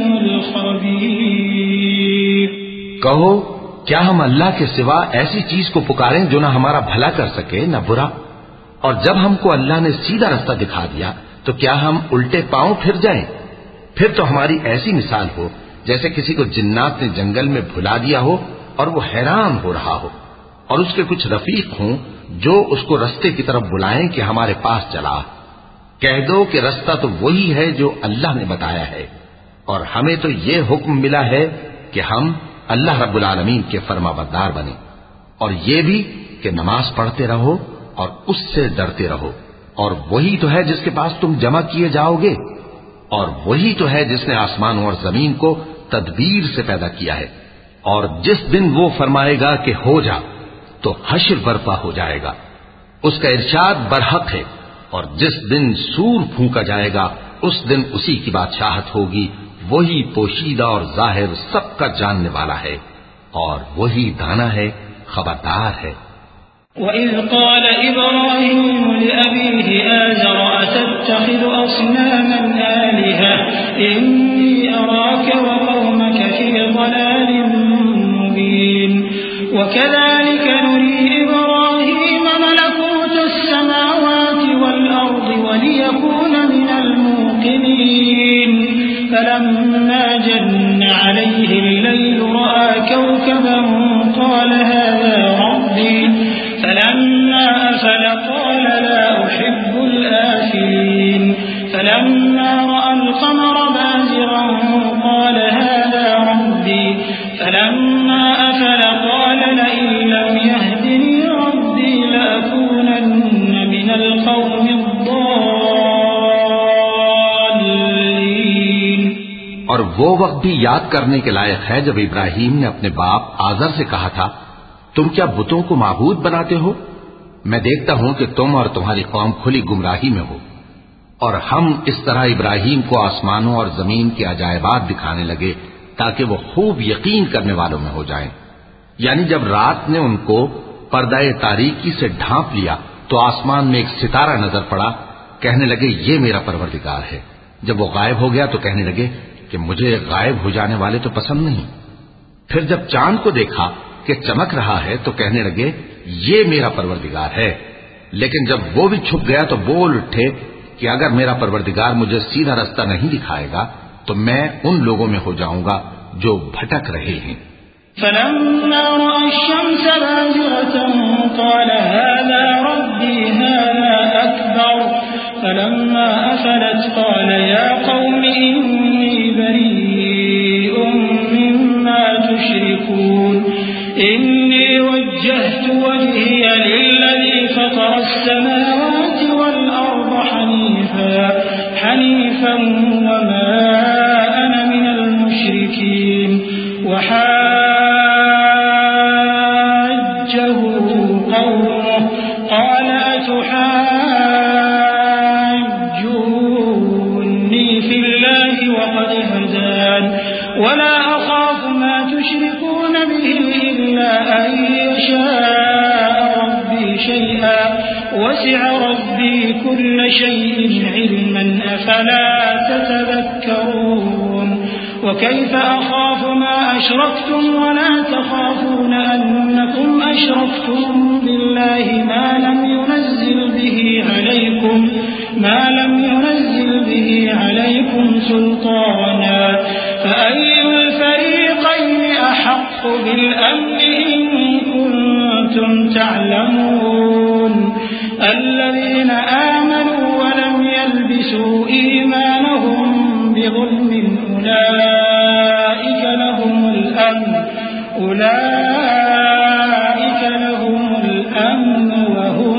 الخبير. کہو کیا ہم اللہ کے سوا ایسی چیز کو پکاریں جو نہ ہمارا بھلا کر سکے نہ برا؟ اور جب ہم کو اللہ نے سیدھا رستہ دکھا دیا تو کیا ہم الٹے پاؤں پھر جائیں؟ پھر تو ہماری ایسی مثال ہو جیسے کسی کو جنات نے جنگل میں بھلا دیا ہو اور وہ حیران ہو رہا ہو، اور اس کے کچھ رفیق ہوں جو اس کو رستے کی طرف بلائیں کہ ہمارے پاس چلا۔ کہہ دو کہ رستہ تو وہی ہے جو اللہ نے بتایا ہے، اور ہمیں تو یہ حکم ملا ہے کہ ہم اللہ رب العالمین کے فرما بردار بنے، اور یہ بھی کہ نماز پڑھتے رہو اور اس سے ڈرتے رہو، اور وہی تو ہے جس کے پاس تم جمع کیے جاؤ گے، اور وہی تو ہے جس نے آسمانوں اور زمین کو تدبیر سے پیدا کیا ہے، اور جس دن وہ فرمائے گا کہ ہو جا تو حشر برپا ہو جائے گا، اس کا ارشاد برحق ہے، اور جس دن سور پھونکا جائے گا اس دن اسی کی بادشاہت ہوگی، وہی پوشیدہ اور ظاہر سب کا جاننے والا ہے، اور وہی دانا ہے، خبردار ہے۔ وَإِذْ قَالَ إِبْرَاهِيمُ لِأَبِيهِ آزَرَ أَتَتَّخِذُ أَصْنَامًا آلِهَةً إِنِّي أَرَاكَ وَقَوْمَكَ فِي ضَلَالٍ مُّبِينٍ وَكَذَلِكَ نُرِي إِبْرَاهِيمَ مَلَكُوتَ السَّمَاوَاتِ وَالْأَرْضِ وَلِيَكُونَ مِنَ الْمُوقِنِينَ فَلَمَّا جَنَّ عَلَيْهِ اللَّيْلُ رَأَى كَوْكَبًا قَالَ هَذَا رَبِّي فَلَمَّا أَفَلَ قَالَ لَا أُحِبُّ الْآفِلِينَ فَلَمَّا رَأَى الْقَمَرَ بَازِغًا قَالَ هَذَا رَبِّي فَلَمَّا أَفَلَ قَالَ لَئِن لَّمْ يَهْدِنِي رَبِّي لَأَكُونَنَّ مِنَ الْقَوْمِ الضَّالِّينَ۔ اور وہ وقت بھی یاد کرنے کے لائق ہے جب ابراہیم نے اپنے باپ آزر سے کہا تھا تم کیا بتوں کو معبود بناتے ہو؟ میں دیکھتا ہوں کہ تم اور تمہاری قوم کھلی گمراہی میں ہو۔ اور ہم اس طرح ابراہیم کو آسمانوں اور زمین کے عجائبات دکھانے لگے تاکہ وہ خوب یقین کرنے والوں میں ہو جائیں۔ یعنی جب رات نے ان کو پردہ تاریکی سے ڈھانپ لیا تو آسمان میں ایک ستارہ نظر پڑا، کہنے لگے یہ میرا پروردگار ہے۔ جب وہ غائب ہو گیا تو کہنے لگے کہ مجھے غائب ہو جانے والے تو پسند نہیں۔ پھر جب چاند کو دیکھا کہ چمک رہا ہے تو کہنے لگے یہ میرا پروردگار ہے۔ لیکن جب وہ بھی چھپ گیا تو بول اٹھے کہ اگر میرا پروردگار مجھے سیدھا رستہ نہیں دکھائے گا تو میں ان لوگوں میں ہو جاؤں گا جو بھٹک رہے ہیں۔ فَلَمَّا رَأَى الشَّمْسَ بَازِغَةً قَالَ هَذَا رَبِّي هَذَا أَكْبَرُ فَلَمَّا أَفَلَتْ قَالَ يَا قَوْمِ إِنِّي بَرِيءٌ مِّمَّا تُشْرِكُونَ إِنِّي وَجَّهْتُ وَجْهِيَ لِلَّذِي فَطَرَ السَّمَاوَاتِ وَالْأَرْضَ حَنِيفًا حَنِيفًا وَمَا أَنَا مِنَ الْمُشْرِكِينَ وحاجه قومه قال أتحاجوني في الله وقد هدان ولا أخاف ما تشركون به إلا أن يشاء ربي شيئا وسع ربي كل شيء علما أفلا تتذكرون وكيف أخاف ما أشركتم ولا تخافون أنكم أشركتم بالله ما لم ينزل به عليكم ما لم ينزل به عليكم سلطانا فأي الفريقين أحق بالأمن إن كنتم تعلمون الذين آمنوا ولم يلبسوا إيمانهم بظلم أولئك لهم الأمن أولئك لهم الأمن وهم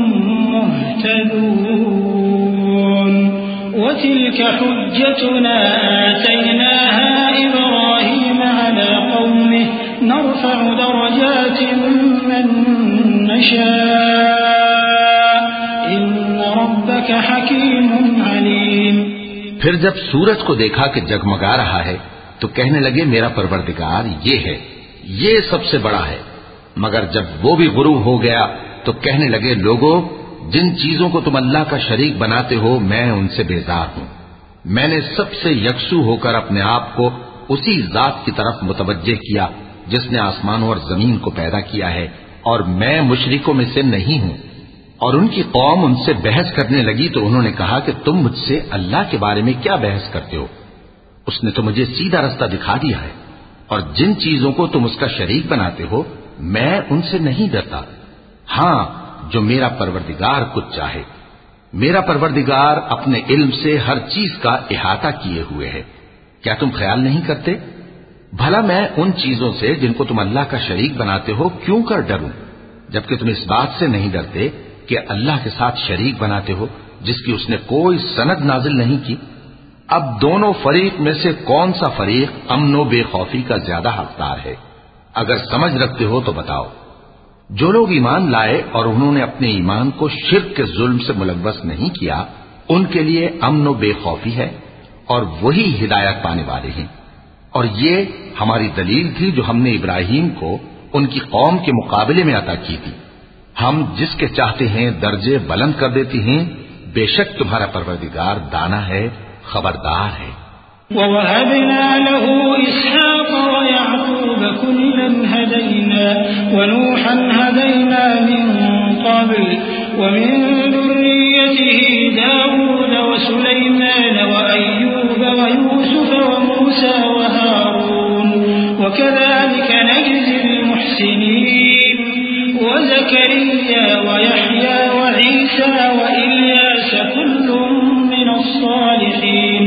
مهتدون وتلك حجتنا آتيناها إبراهيم على قومه نرفع درجات من نشاء إن ربك حكيم عليم۔ پھر جب سورج کو دیکھا کہ جگمگا رہا ہے تو کہنے لگے میرا پروردگار یہ ہے، یہ سب سے بڑا ہے۔ مگر جب وہ بھی غروب ہو گیا تو کہنے لگے لوگوں، جن چیزوں کو تم اللہ کا شریک بناتے ہو میں ان سے بیزار ہوں۔ میں نے سب سے یکسو ہو کر اپنے آپ کو اسی ذات کی طرف متوجہ کیا جس نے آسمانوں اور زمین کو پیدا کیا ہے، اور میں مشرکوں میں سے نہیں ہوں۔ اور ان کی قوم ان سے بحث کرنے لگی تو انہوں نے کہا کہ تم مجھ سے اللہ کے بارے میں کیا بحث کرتے ہو؟ اس نے تو مجھے سیدھا رستہ دکھا دیا ہے، اور جن چیزوں کو تم اس کا شریک بناتے ہو میں ان سے نہیں ڈرتا، ہاں جو میرا پروردگار کچھ چاہے۔ میرا پروردگار اپنے علم سے ہر چیز کا احاطہ کیے ہوئے ہے۔ کیا تم خیال نہیں کرتے؟ بھلا میں ان چیزوں سے جن کو تم اللہ کا شریک بناتے ہو کیوں کر ڈروں، جبکہ تم اس بات سے نہیں ڈرتے کہ اللہ کے ساتھ شریک بناتے ہو جس کی اس نے کوئی سند نازل نہیں کی۔ اب دونوں فریق میں سے کون سا فریق امن و بے خوفی کا زیادہ حقدار ہے؟ اگر سمجھ رکھتے ہو تو بتاؤ۔ جو لوگ ایمان لائے اور انہوں نے اپنے ایمان کو شرک کے ظلم سے ملوث نہیں کیا ان کے لیے امن و بے خوفی ہے، اور وہی ہدایت پانے والے ہیں۔ اور یہ ہماری دلیل تھی جو ہم نے ابراہیم کو ان کی قوم کے مقابلے میں عطا کی تھی۔ ہم جس کے چاہتے ہیں درجے بلند کر دیتے ہیں، بے شک تمہارا پروردگار دانا ہے، خبردار ہے۔ وَوَهَبْنَا لَهُ إِسْحَاقَ وَيَعْقُوبَ كُلًّا هَدَيْنَا وَنُوحًا هَدَيْنَا مِن قَبْلُ وَمِن ذُرِّيَّتِهِ دَاوُودَ وَسُلَيْمَانَ وَأَيُّوبَ وَيُوسُفَ وَمُوسَى وَهَارُونَ وَكَذَلِكَ نَجْزِي الْمُحْسِنِينَ وَزَكَرِيَّا وَيَحْيَى وَعِيسَى وَإِلْيَاسَ كُلٌّ مِّنَ الصَّالِحِينَ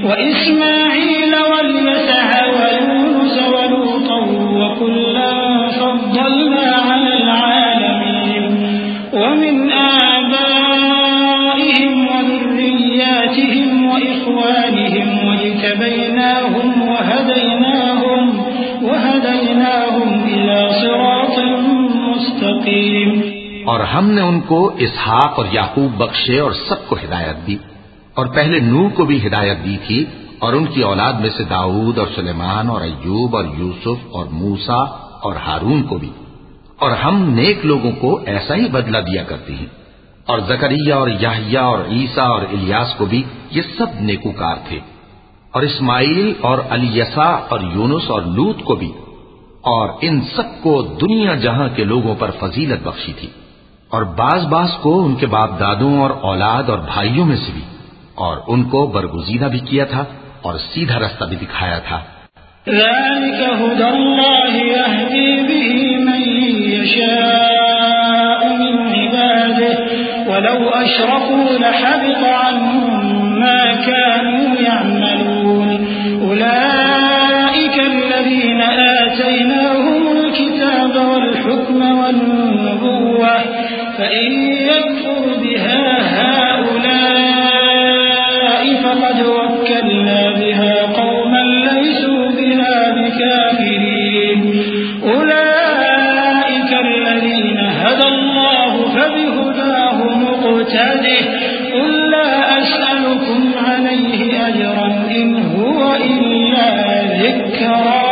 وإسماعيل واليسع ويونس ولوطا وكلا فضلنا على العالمين ومن آبائهم وذرياتهم وإخوانهم واجتبيناهم وهديناهم وهديناهم إلى صراط مستقيم۔ اور ہم نے ان کو اسحاق اور یعقوب بخشے اور سب کو ہدایت دی، اور پہلے نوح کو بھی ہدایت دی تھی، اور ان کی اولاد میں سے داؤد اور سلیمان اور ایوب اور یوسف اور موسیٰ اور ہارون کو بھی، اور ہم نیک لوگوں کو ایسا ہی بدلہ دیا کرتے ہیں۔ اور زکریا اور یحییٰ اور عیسیٰ اور الیاس کو بھی، یہ سب نیکوکار تھے، اور اسماعیل اور الیسع اور یونس اور لوط کو بھی، اور ان سب کو دنیا جہاں کے لوگوں پر فضیلت بخشی تھی، اور بعض بعض کو ان کے باپ دادوں اور اولاد اور بھائیوں میں سے بھی، اور ان کو برگزیدہ بھی کیا تھا اور سیدھا رستہ بھی دکھایا تھا۔ ذلك هدى الله يهدي به من يشاء من عباده ولو أشركوا لحبط عنهم ما كانوا يعملون أولئك الذين آتيناهم الكتاب والحكم والنبوة فإن يكفر بها هؤلاء فقد وكلنا بها قوما ليسوا بها بكافرين أولئك الذين هدى الله فبهداه مقتده قل لا أسألكم عليه أجرا إن هو إلا ذكرى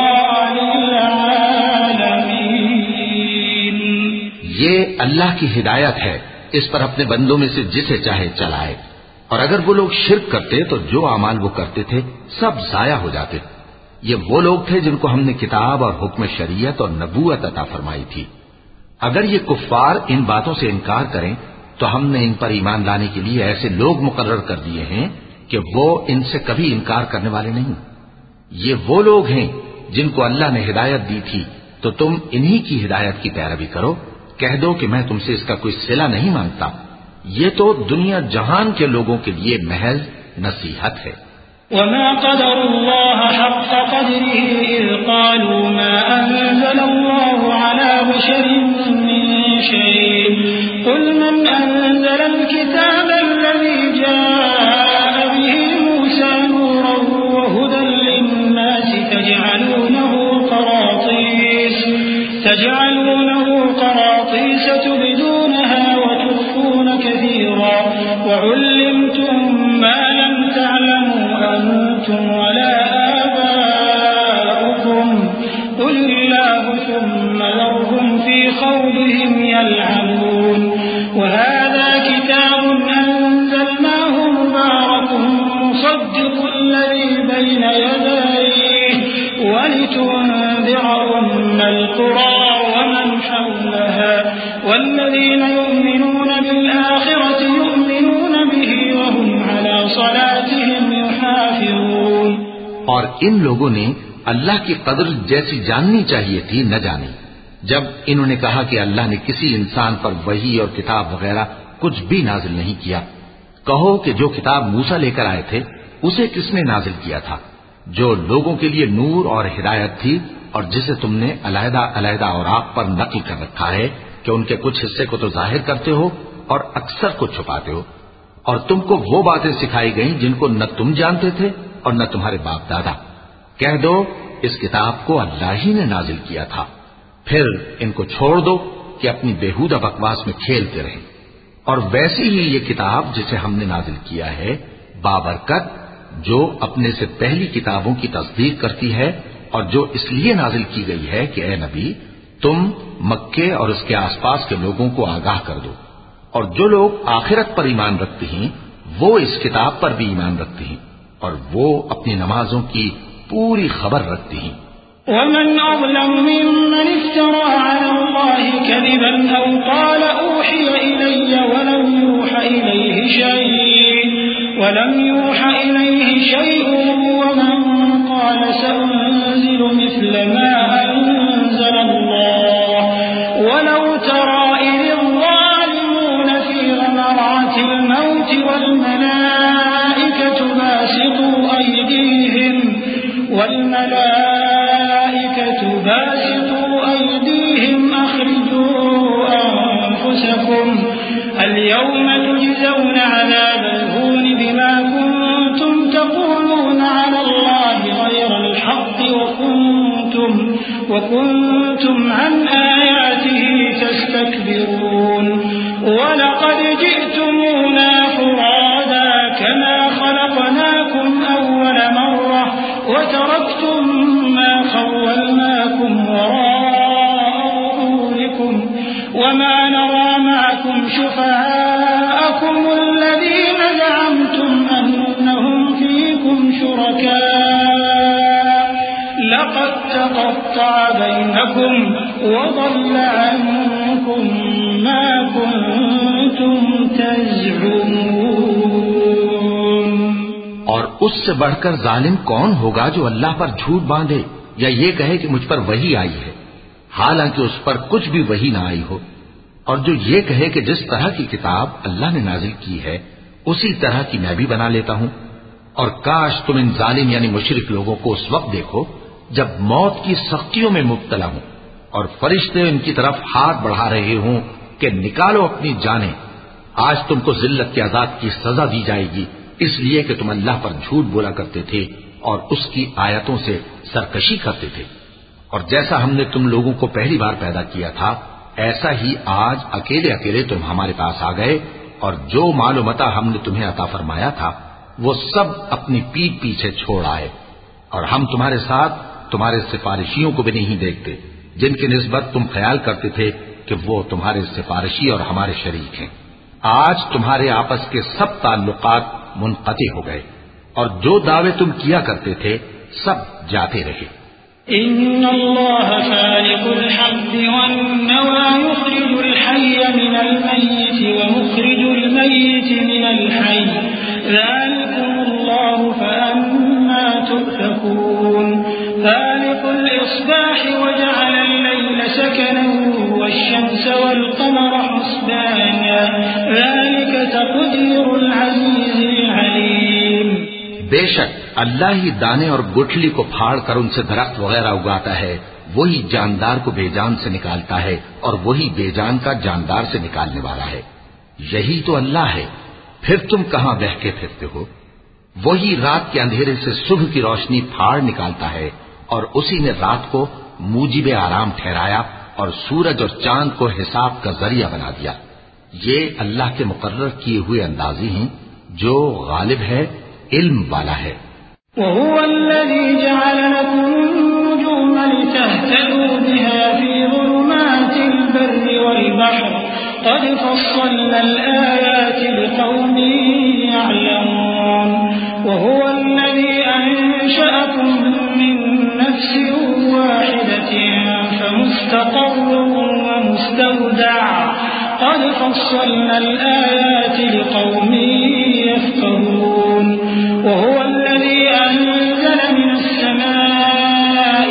للعالمين۔ یہ اللہ کی ہدایت ہے، اس پر اپنے بندوں میں سے جسے چاہے چلائے، اور اگر وہ لوگ شرک کرتے تو جو اعمال وہ کرتے تھے سب ضائع ہو جاتے۔ یہ وہ لوگ تھے جن کو ہم نے کتاب اور حکم شریعت اور نبوت عطا فرمائی تھی۔ اگر یہ کفار ان باتوں سے انکار کریں تو ہم نے ان پر ایمان لانے کے لیے ایسے لوگ مقرر کر دیے ہیں کہ وہ ان سے کبھی انکار کرنے والے نہیں۔ یہ وہ لوگ ہیں جن کو اللہ نے ہدایت دی تھی، تو تم انہی کی ہدایت کی پیروی کرو۔ کہہ دو کہ میں تم سے اس کا کوئی صلہ نہیں مانگتا، یہ تو دنیا جہان کے لوگوں کے لیے محض نصیحت ہے۔ وما قدر الله حق قدره إذ قالوا ما أنزل الله على بشر من شيء قل من أنزل الكتاب الذي جاء به موسى نورا وهدى للناس تجعلونه قراطيس تجعلونه قراطيس تبدونها وتخفون كثيرا وعلمتم ما لم تعلموا أنتم ولا آباؤكم قل الله ثم ذرهم في خوضهم يلعبون وهذا كتاب أنزلناه مبارك مصدق الذي بين يديه ولتنذر أم القرى ومن حولها والذين يؤمنون بالآخرة يؤمنون به وهم على صلاتهم يحافظون. اور ان لوگوں نے اللہ کی قدر جیسی جاننی چاہیے تھی نہ جانی جب انہوں نے کہا کہ اللہ نے کسی انسان پر وحی اور کتاب وغیرہ کچھ بھی نازل نہیں کیا. کہو کہ جو کتاب موسیٰ لے کر آئے تھے اسے کس نے نازل کیا تھا؟ جو لوگوں کے لیے نور اور ہدایت تھی اور جسے تم نے علیحدہ علیحدہ اوراق پر نقل کر رکھا ہے کہ ان کے کچھ حصے کو تو ظاہر کرتے ہو اور اکثر کو چھپاتے ہو. اور تم کو وہ باتیں سکھائی گئیں جن کو نہ تم جانتے تھے اور نہ تمہارے باپ دادا. کہہ دو اس کتاب کو اللہ ہی نے نازل کیا تھا. پھر ان کو چھوڑ دو کہ اپنی بےہودہ بکواس میں کھیلتے رہیں. اور ویسی ہی یہ کتاب جسے ہم نے نازل کیا ہے بابرکت جو اپنے سے پہلی کتابوں کی تصدیق کرتی ہے اور جو اس لیے نازل کی گئی ہے کہ اے نبی تم مکے اور اس کے آس پاس کے لوگوں کو آگاہ کر دو. اور جو لوگ آخرت پر ایمان رکھتے ہیں وہ اس کتاب پر بھی ایمان رکھتے ہیں اور وہ اپنی نمازوں کی پوری خبر رکھتی ہیں. ومن أظلم ممن افترى على الله كذبا أو قال أوحي إلي ولم يوحى إليه شيء ولم يوحى إليه شيء ومن قال سأنزل مثل ما أنزل الله ولو ترى إذ الظالمون في غمرات الموت والملائكة باسطوا أيديهم والملائكة باسطوا أيديهم أخرجوا أنفسكم اليوم تجزون عذاب الهون بما كنتم تقولون على الله غير الحق وكنتم وكنتم عن آياته تستكبرون ولقد جئتمونا فرادا كما خلقناكم أول مرة وتركتم ما خولناكم وراء ظهوركم وما نرى معكم شفعاءكم الذين زعمتم أنهم فيكم شركاء لقد تقطع بينكم وضل عنكم ما كنتم تزعمون. اور اس سے بڑھ کر ظالم کون ہوگا جو اللہ پر جھوٹ باندھے یا یہ کہے کہ مجھ پر وحی آئی ہے حالانکہ اس پر کچھ بھی وحی نہ آئی ہو، اور جو یہ کہے کہ جس طرح کی کتاب اللہ نے نازل کی ہے اسی طرح کی میں بھی بنا لیتا ہوں. اور کاش تم ان ظالم یعنی مشرک لوگوں کو اس وقت دیکھو جب موت کی سختیوں میں مبتلا ہوں اور فرشتے ان کی طرف ہاتھ بڑھا رہے ہوں کہ نکالو اپنی جانیں. آج تم کو ذلت کے عذاب کی سزا دی جائے گی اس لیے کہ تم اللہ پر جھوٹ بولا کرتے تھے اور اس کی آیتوں سے سرکشی کرتے تھے. اور جیسا ہم نے تم لوگوں کو پہلی بار پیدا کیا تھا ایسا ہی آج اکیلے اکیلے تم ہمارے پاس آ گئے اور جو مال و متاع ہم نے تمہیں عطا فرمایا تھا وہ سب اپنی پیٹ پیچھے چھوڑ آئے. اور ہم تمہارے ساتھ تمہارے سفارشیوں کو بھی نہیں دیکھتے جن کی نسبت تم خیال کرتے تھے کہ وہ تمہارے سفارشی اور ہمارے شریک ہیں. آج تمہارے آپس کے سب تعلقات منقطع ہو گئے اور جو دعوے تم کیا کرتے تھے سب جاتے رہے. إن الله فالق الحب والنوى يخرج الحي من الميت ومخرج الميت من الحي ذلكم الله فأنا تؤفكون. فالق الإصباح وجعل الليل سكنا والشمس والقمر حسبانا ذلك تقدير العزيز العليم. بے شک اللہ ہی دانے اور گٹھلی کو پھاڑ کر ان سے درخت وغیرہ اگاتا ہے، وہی جاندار کو بے جان سے نکالتا ہے اور وہی بے جان کا جاندار سے نکالنے والا ہے. یہی تو اللہ ہے، پھر تم کہاں بہہ کے پھرتے ہو؟ وہی رات کے اندھیرے سے صبح کی روشنی پھاڑ نکالتا ہے اور اسی نے رات کو موجب آرام ٹھہرایا اور سورج اور چاند کو حساب کا ذریعہ بنا دیا. یہ اللہ کے مقرر کیے ہوئے اندازی ہیں جو غالب ہے، علم والا ہے. وهو الذي جعل لكم النجوم لتهتدوا بها في ظلمات البر والبحر قد فصلنا الآيات لقوم يعلمون. وهو الذي أنشأكم من نفس واحدة فمستقر ومستودع قد فصلنا الآيات لقوم يفقهون. وهو الذي أنزل من السماء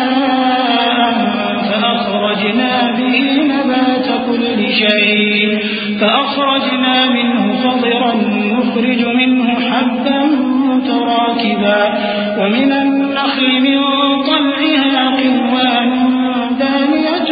ماء فأخرجنا به نبات كل شيء فأخرجنا منه خضرا نخرج منه حبا متراكبا ومن النخل من طلعها قنوان دانية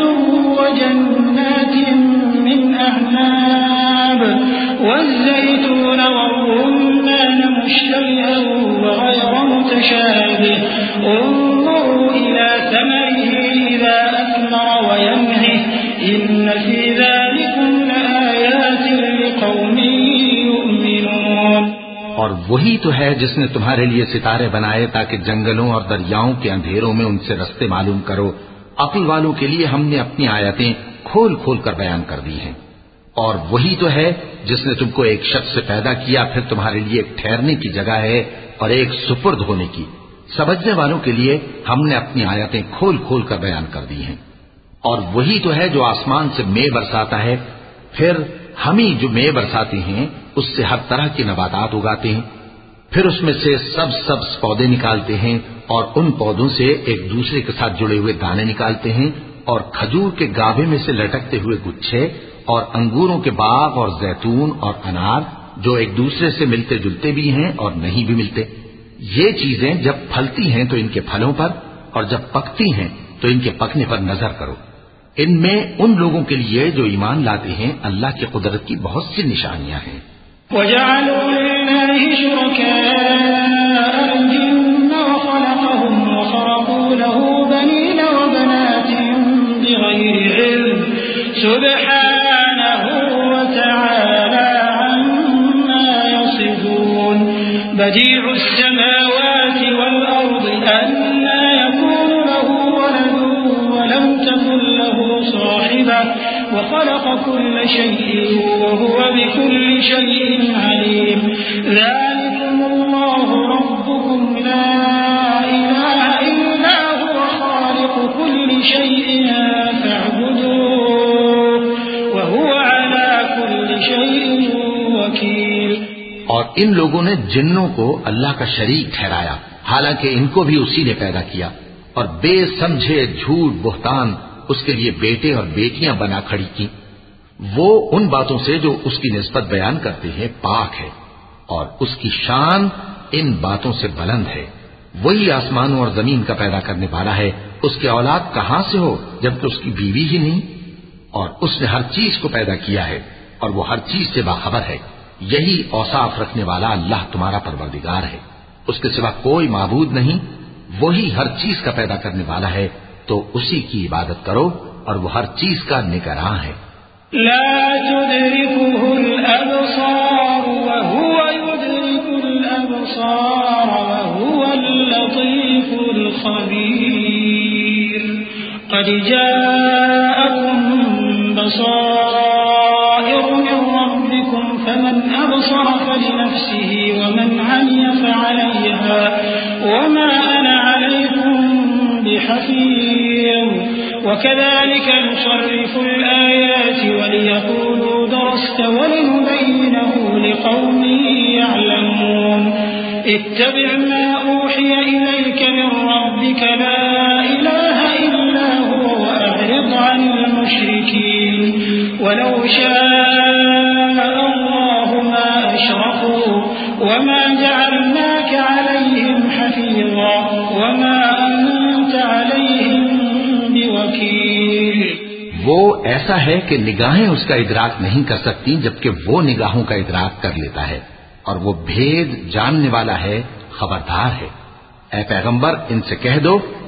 وجنات من أعناب والزيتون والرمان مشتبها وغير متشابه انظروا إلى ثمره إذا أثمر وينعه إن في ذلكم لآيات لقوم يؤمنون. اور وہی تو ہے جس نے تمہارے لیے ستارے بنائے تاکہ جنگلوں اور دریاؤں کے اندھیروں میں ان سے رستے معلوم کرو. عقل والوں کے لیے ہم نے اپنی آیتیں کھول کھول کر بیان کر دی ہیں. اور وہی تو ہے جس نے تم کو ایک شخص سے پیدا کیا، پھر تمہارے لیے ایک ٹھہرنے کی جگہ ہے اور ایک سپرد ہونے کی. سمجھنے والوں کے لیے ہم نے اپنی آیتیں کھول کھول کر بیان کر دی ہیں. اور وہی تو ہے جو آسمان سے مے برساتا ہے، پھر ہم ہی جو مے برساتے ہیں اس سے ہر طرح کے نباتات اگاتے ہیں، پھر اس میں سے سب سبز پودے نکالتے ہیں اور ان پودوں سے ایک دوسرے کے ساتھ جڑے ہوئے دانے نکالتے ہیں اور کھجور کے گاھے میں سے لٹکتے ہوئے گچھے اور انگوروں کے باغ اور زیتون اور انار جو ایک دوسرے سے ملتے جلتے بھی ہیں اور نہیں بھی ملتے. یہ چیزیں جب پھلتی ہیں تو ان کے پھلوں پر اور جب پکتی ہیں تو ان کے پکنے پر نظر کرو. ان میں ان لوگوں کے لیے جو ایمان لاتے ہیں اللہ کی قدرت کی بہت سی نشانیاں ہیں. وَجَعَلُوا لِلَّهِ شُرَكَاءَ الْجِنَّ وَخَلَقَهُمْ وَخَرَقُوا لَهُ بَنِينَ وَبَنَاتٍ بِغَيْرِ عِلْمٍ سُبْحَانَهُ وَتَعَالَى عَمَّا يَصِفُونَ. بَدِيعُ السَّمَاوَاتِ وَالْأَرْضِ أَنَّى يَكُونُ لَهُ وَلَدٌ وَلَمْ تَكُن لَّهُ صَاحِبَةٌ وخلق كل شيء وهو بكل شيء عليم. ذلكم الله ربكم لا إله إلا هو خالق كل شيء فاعبدوه وهو على كل شيء وكيل. اور ان لوگوں نے جنوں کو اللہ کا شریک ٹھہرایا حالانکہ ان کو بھی اسی نے پیدا کیا، اور بے سمجھے جھوٹ بہتان اس کے لیے بیٹے اور بیٹیاں بنا کھڑی کی. وہ ان باتوں سے جو اس کی نسبت بیان کرتے ہیں پاک ہے اور اس کی شان ان باتوں سے بلند ہے. وہی آسمانوں اور زمین کا پیدا کرنے والا ہے. اس کے اولاد کہاں سے ہو جبکہ اس کی بیوی ہی نہیں؟ اور اس نے ہر چیز کو پیدا کیا ہے اور وہ ہر چیز سے باخبر ہے. یہی اوصاف رکھنے والا اللہ تمہارا پروردگار ہے، اس کے سوا کوئی معبود نہیں. وہی ہر چیز کا پیدا کرنے والا ہے تو اسی کی عبادت کرو اور وہ ہر چیز کا نگراں ہے. لا تدركه الأبصار وهو يدرك الأبصار وهو اللطيف الخبير. قد جاءكم بصائر من ربكم فمن أبصر فلنفسه ومن عمي فعليها وما أنا عليكم بحفيظ. وكذلك نصرف الآيات وليقولوا درست ولنبينه لقوم يعلمون. اتبع ما أوحي إليك من ربك لا إله إلا هو وأعرض عن المشركين. ولو شاء الله ما أشركوا وما جعلناك عليهم حفيظا وما أنت عليهم بوكيل. وہ ایسا ہے کہ نگاہیں اس کا ادراک نہیں کر سکتی جبکہ وہ نگاہوں کا ادراک کر لیتا ہے، اور وہ بھید جاننے والا ہے، خبردار ہے. اے پیغمبر ان سے کہہ دو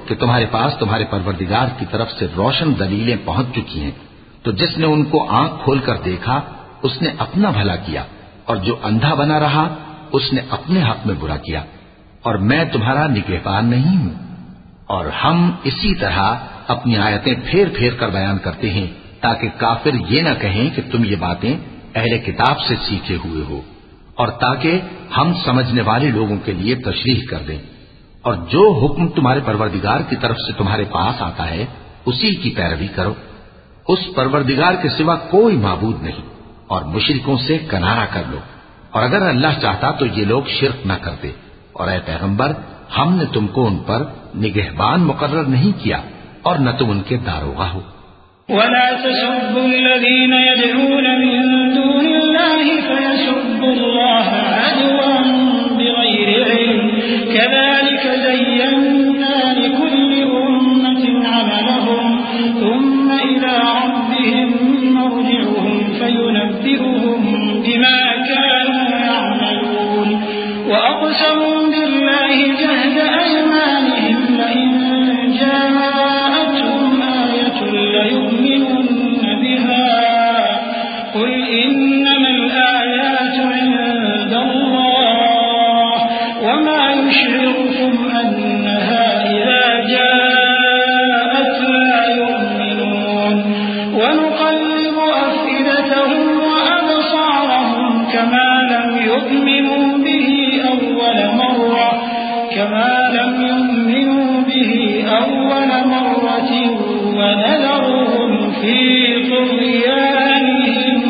کہ تمہارے پاس تمہارے پروردگار کی طرف سے روشن دلیلیں پہنچ چکی ہیں، تو جس نے ان کو آنکھ کھول کر دیکھا اس نے اپنا بھلا کیا، اور جو اندھا بنا رہا اس نے اپنے حق میں برا کیا، اور میں تمہارا نگہبان نہیں ہوں۔ اور ہم اسی طرح اپنی آیتیں پھیر پھیر کر بیان کرتے ہیں تاکہ کافر یہ نہ کہیں کہ تم یہ باتیں اہل کتاب سے سیکھے ہوئے ہو، اور تاکہ ہم سمجھنے والے لوگوں کے لیے تشریح کر دیں۔ اور جو حکم تمہارے پروردگار کی طرف سے تمہارے پاس آتا ہے اسی کی پیروی کرو، اس پروردگار کے سوا کوئی معبود نہیں، اور مشرکوں سے کنارہ کر لو، اور اگر اللہ چاہتا تو یہ لوگ شرک نہ کرتے۔ اور اے پیغمبر، ہم نے تم کو ان پر نگہبان مقرر نہیں کیا اور نہ تم ان کے داروغہ ہو۔ ولا تسبوا الذين يدعون من دون الله فيسبوا الله عدوا بغير علم كذلك زينا لكل أمة عملهم ثم إلى ربهم مرجعهم فينبئهم بما كانوا يعملون وأقسموا بالله جهد أيمانهم لئن جاءتهم آية ليؤمنن بها قل إنما الآيات عند الله وما يشعركم أنها إذا جاءت لا يؤمنون ونقلب أفئدتهم وأبصارهم كما لم يؤمنوا به أول مرة كما لم يؤمنوا به أول مرة ونذرهم في طغيانهم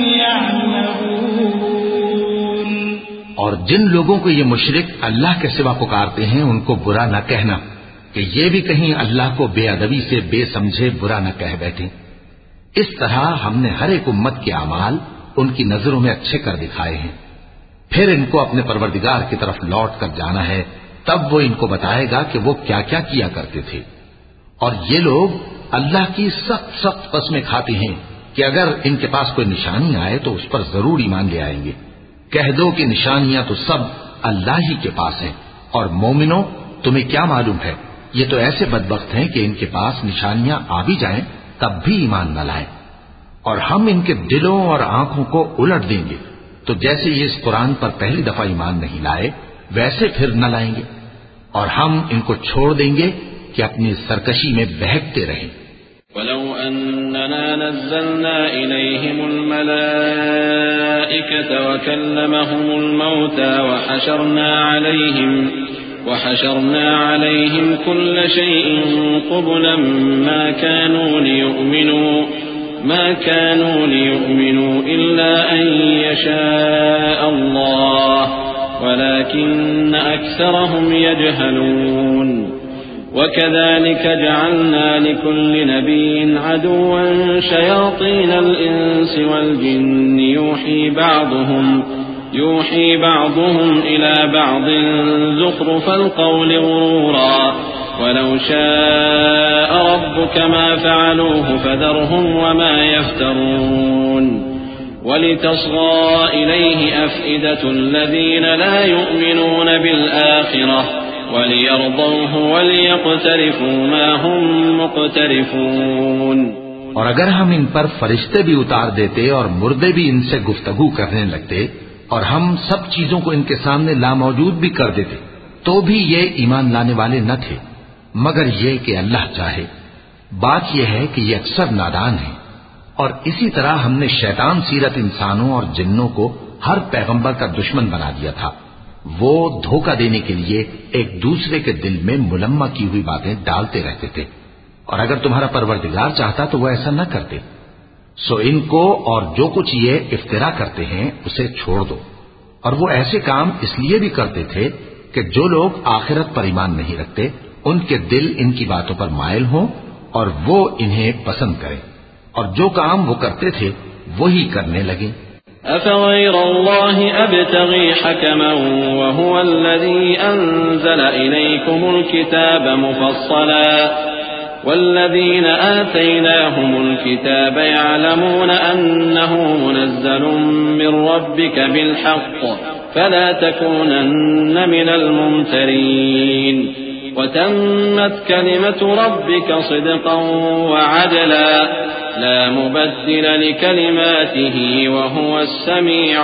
يعمهون۔ اور جن لوگوں کو یہ مشرک اللہ کے سوا پکارتے ہیں ان کو برا نہ کہنا کہ یہ بھی کہیں اللہ کو بے ادبی سے بے سمجھے برا نہ کہہ بیٹھے۔ اس طرح ہم نے ہر ایک امت کے اعمال ان کی نظروں میں اچھے کر دکھائے ہیں، پھر ان کو اپنے پروردگار کی طرف لوٹ کر جانا ہے، تب وہ ان کو بتائے گا کہ وہ کیا کیا کیا کرتے تھے۔ اور یہ لوگ اللہ کی سخت سخت قسمیں کھاتے ہیں کہ اگر ان کے پاس کوئی نشانی آئے تو اس پر ضرور ایمان لے آئیں گے۔ کہہ دو کہ نشانیاں تو سب اللہ ہی کے پاس ہیں، اور مومنوں تمہیں کیا معلوم ہے، یہ تو ایسے بدبخت ہیں کہ ان کے پاس نشانیاں آ بھی جائیں تب بھی ایمان نہ لائیں۔ اور ہم ان کے دلوں اور آنکھوں کو الٹ دیں گے، تو جیسے یہ اس قرآن پر پہلی دفعہ ایمان نہیں لائے ویسے پھر نہ لائیں گے، اور ہم ان کو چھوڑ دیں گے کہ اپنی سرکشی میں بہکتے رہیں۔ ولو أننا نزلنا إليهم الملائكة وكلمهم الموتى وحشرنا عليهم وحشرنا عليهم كل شيء قبلا ما كانوا ليؤمنوا ما كانوا ليؤمنوا إلا أن يشاء الله ولكن أكثرهم يجهلون وكذلك جعلنا لكل نبي عدوا شياطين الإنس والجن يوحي بعضهم يوحي بعضهم إلى بعض زخرف القول غرورا ولو شاء ربك ما فعلوه فذرهم وما يفترون ولتصغى إليه أفئدة الذين لا يؤمنون بالآخرة وَلِيَرْضَوْهُ وَلِيَقْتَرِفُوا مَا هُمْ مُقْتَرِفُونَ۔ اور اگر ہم ان پر فرشتے بھی اتار دیتے اور مردے بھی ان سے گفتگو کرنے لگتے اور ہم سب چیزوں کو ان کے سامنے لاموجود بھی کر دیتے تو بھی یہ ایمان لانے والے نہ تھے مگر یہ کہ اللہ چاہے۔ بات یہ ہے کہ یہ اکثر نادان ہیں۔ اور اسی طرح ہم نے شیطان سیرت انسانوں اور جنوں کو ہر پیغمبر کا دشمن بنا دیا تھا، وہ دھوکہ دینے کے لیے ایک دوسرے کے دل میں ملمہ کی ہوئی باتیں ڈالتے رہتے تھے، اور اگر تمہارا پروردگار چاہتا تو وہ ایسا نہ کرتے۔ سو ان کو اور جو کچھ یہ افترا کرتے ہیں اسے چھوڑ دو۔ اور وہ ایسے کام اس لیے بھی کرتے تھے کہ جو لوگ آخرت پر ایمان نہیں رکھتے ان کے دل ان کی باتوں پر مائل ہوں اور وہ انہیں پسند کریں، اور جو کام وہ کرتے تھے وہی کرنے لگیں۔ أفغير الله أبتغي حكما وهو الذي أنزل إليكم الكتاب مفصلا والذين آتيناهم الكتاب يعلمون أنه منزل من ربك بالحق فلا تكونن من الممترين وتمت كلمة ربك صدقا وعدلا لا مبدل لكلماته وهو السميع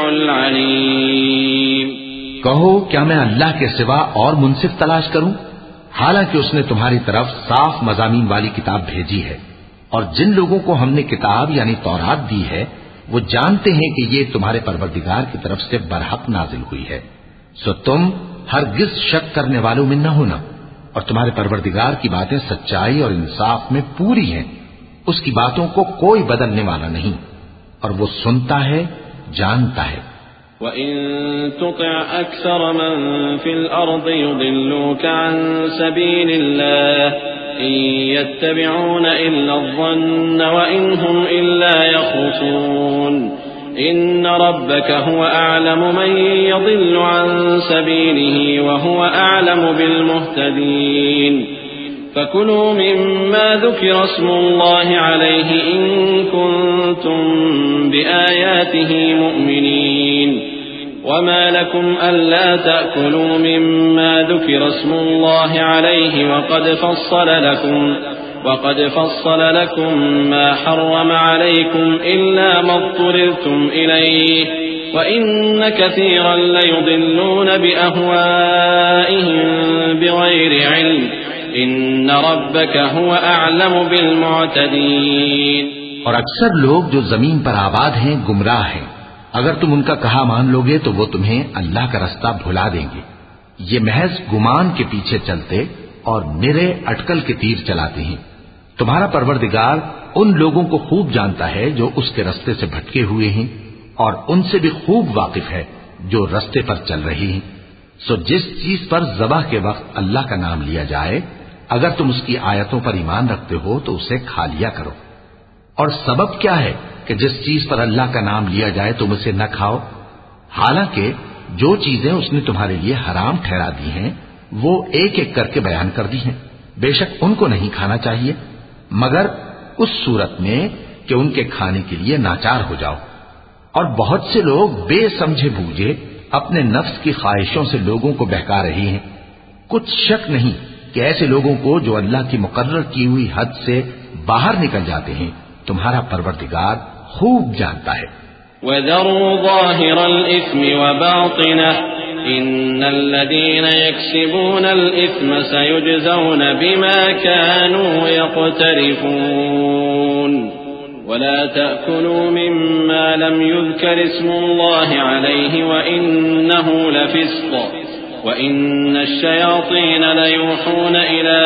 العليم۔ کہو کیا میں اللہ کے سوا اور منصف تلاش کروں، حالانکہ اس نے تمہاری طرف صاف مضامین والی کتاب بھیجی ہے، اور جن لوگوں کو ہم نے کتاب یعنی تورات دی ہے وہ جانتے ہیں کہ یہ تمہارے پروردگار کی طرف سے برحق نازل ہوئی ہے، سو تم ہرگز شک کرنے والوں میں نہ ہونا، اور تمہارے پروردگار کی باتیں سچائی اور انصاف میں پوری ہیں، اس کی باتوں کو کوئی بدلنے والا نہیں، اور وہ سنتا ہے جانتا ہے۔ وَإِن تُطِعْ أَكْثَرَ مَن فِي الْأَرْضِ يُضِلُّوكَ عَن سَبِيلِ اللَّهِ إِن يَتَّبِعُونَ إِلَّا الظَّنَّ وَإِنْ هُمْ إِلَّا يَخْرُصُونَ إِنَّ رَبَّكَ هُوَ أَعْلَمُ مَن يَضِلُّ عَن سَبِيلِهِ وَهُوَ أَعْلَمُ بِالْمُهْتَدِينَ فَكُلُوا مِمَّا ذُكِرَ اسْمُ اللَّهِ عَلَيْهِ إِن كُنتُم بِآيَاتِهِ مُؤْمِنِينَ وَمَا لَكُمْ أَلَّا تَأْكُلُوا مِمَّا ذُكِرَ اسْمُ اللَّهِ عَلَيْهِ وَقَدْ فَصَّلَ لَكُمْ وَقَدْ فَصَّلَ لَكُمْ مَا حَرَّمَ عَلَيْكُمْ إِلَّا مَا اضْطُرِرْتُمْ إِلَيْهِ وَإِنَّ كَثِيرًا لَيُضِلُّونَ بِأَهْوَائِهِمْ بِغَيْرِ عِلْمٍ إِنَّ رَبَّكَ هُوَ أَعْلَمُ بِالْمُعْتَدِينَ۔ اور اکثر لوگ جو زمین پر آباد ہیں گمراہ ہیں، اگر تم ان کا کہا مان لوگے تو وہ تمہیں اللہ کا رستہ بھلا دیں گے، یہ محض گمان کے پیچھے چلتے اور نرے اٹکل کے تیر چلاتے ہیں۔ تمہارا پروردگار ان لوگوں کو خوب جانتا ہے جو اس کے رستے سے بھٹکے ہوئے ہیں، اور ان سے بھی خوب واقف ہے جو رستے پر چل رہی ہیں۔ سو جس چیز پر ذبح کے وقت اللہ کا نام لیا جائے، اگر تم اس کی آیتوں پر ایمان رکھتے ہو تو اسے کھا لیا کرو۔ اور سبب کیا ہے کہ جس چیز پر اللہ کا نام لیا جائے تم اسے نہ کھاؤ، حالانکہ جو چیزیں اس نے تمہارے لیے حرام ٹھہرا دی ہیں وہ ایک ایک کر کے بیان کر دی ہیں، بے شک ان کو نہیں کھانا چاہیے مگر اس صورت میں کہ ان کے کھانے کے لیے ناچار ہو جاؤ۔ اور بہت سے لوگ بے سمجھے بوجھے اپنے نفس کی خواہشوں سے لوگوں کو بہکا رہی ہیں، کچھ شک نہیں کہ ایسے لوگوں کو جو اللہ کی مقرر کی ہوئی حد سے باہر نکل جاتے ہیں تمہارا پروردگار خوب جانتا ہے۔ وَذَرُوا ظَاهِرَ الْإِثْمِ وَبَاطِنَهُ إِنَّ الَّذِينَ يَكْسِبُونَ الْإِثْمَ سَيُجْزَوْنَ بِمَا كَانُوا يَقْتَرِفُونَ وَلَا تَأْكُلُوا مِمَّا لَمْ يُذْكَرِ اسْمُ اللَّهِ عَلَيْهِ وَإِنَّهُ لَفِسْقٌ وَإِنَّ الشَّيَاطِينَ لَيُوحُونَ إِلَى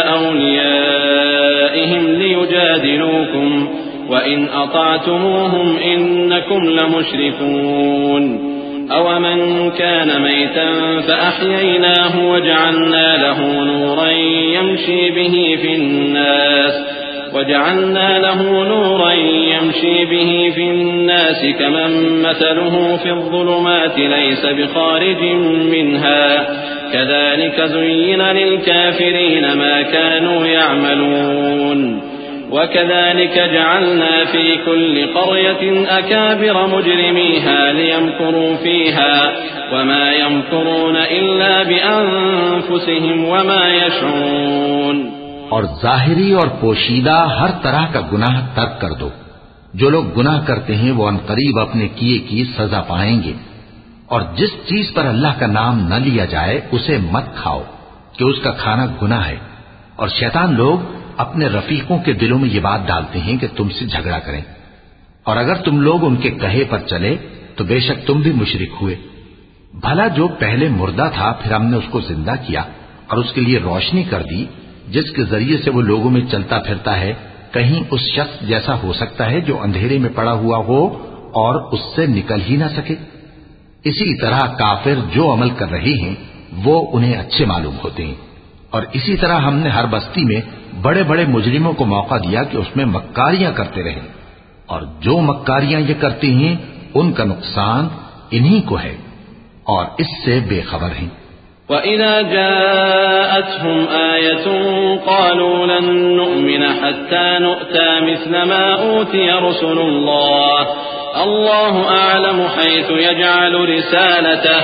أَوْلِيَائِهِمْ لِيُجَادِلُوكُمْ وَإِنْ أَطَعْتُمُوهُمْ إِنَّكُمْ لَمُشْرِكُونَ أَوَمَنْ كَانَ مَيْتًا فَأَحْيَيْنَاهُ وَجَعَلْنَا لَهُ نُورًا يَمْشِي بِهِ فِي النَّاسِ وَجَعَلْنَا لَهُ نُورًا يَمْشِي بِهِ فِي النَّاسِ كَمَنْ مَثَلُهُ فِي الظُّلُمَاتِ لَيْسَ بِخَارِجٍ مِنْهَا كَذَلِكَ زُيِّنَ لِلْكَافِرِينَ مَا كَانُوا يَعْمَلُونَ وَكَذَلِكَ جَعَلْنَا فِي كُلِّ قَرْيَةٍ أَكَابِرَ مُجْرِمِيهَا لِيَمْكُرُوا فِيهَا وَمَا يَمْكُرُونَ إِلَّا بِأَنفُسِهِمْ وَمَا يَشْعُرُونَ۔ اور ظاہری اور پوشیدہ ہر طرح کا گناہ ترک کر دو، جو لوگ گناہ کرتے ہیں وہ عنقریب اپنے کیے کی سزا پائیں گے۔ اور جس چیز پر اللہ کا نام نہ لیا جائے اسے مت کھاؤ کہ اس کا کھانا گناہ ہے، اور شیطان لوگ اپنے رفیقوں کے دلوں میں یہ بات ڈالتے ہیں کہ تم سے جھگڑا کریں، اور اگر تم لوگ ان کے کہے پر چلے تو بے شک تم بھی مشرک ہوئے۔ بھلا جو پہلے مردہ تھا پھر ہم نے اس کو زندہ کیا اور اس کے لیے روشنی کر دی جس کے ذریعے سے وہ لوگوں میں چلتا پھرتا ہے، کہیں اس شخص جیسا ہو سکتا ہے جو اندھیرے میں پڑا ہوا ہو اور اس سے نکل ہی نہ سکے؟ اسی طرح کافر جو عمل کر رہے ہیں وہ انہیں اچھے معلوم ہوتے ہیں، اور اسی طرح ہم نے ہر بستی میں بڑے بڑے مجرموں کو موقع دیا کہ اس میں مکاریاں کرتے رہیں، اور جو مکاریاں یہ کرتے ہیں ان کا نقصان انہی کو ہے اور اس سے بے خبر ہیں۔ وَإِذَا جَاءَتْهُمْ آيَةٌ قَالُوا لَن نُّؤْمِنَ حَتَّى نُؤْتَىٰ مِثْلَ مَا أُوتِيَ رُسُلُ اللَّهِ اللَّهُ أَعْلَمُ حَيْثُ يَجْعَلُ رِسَالَتَهُ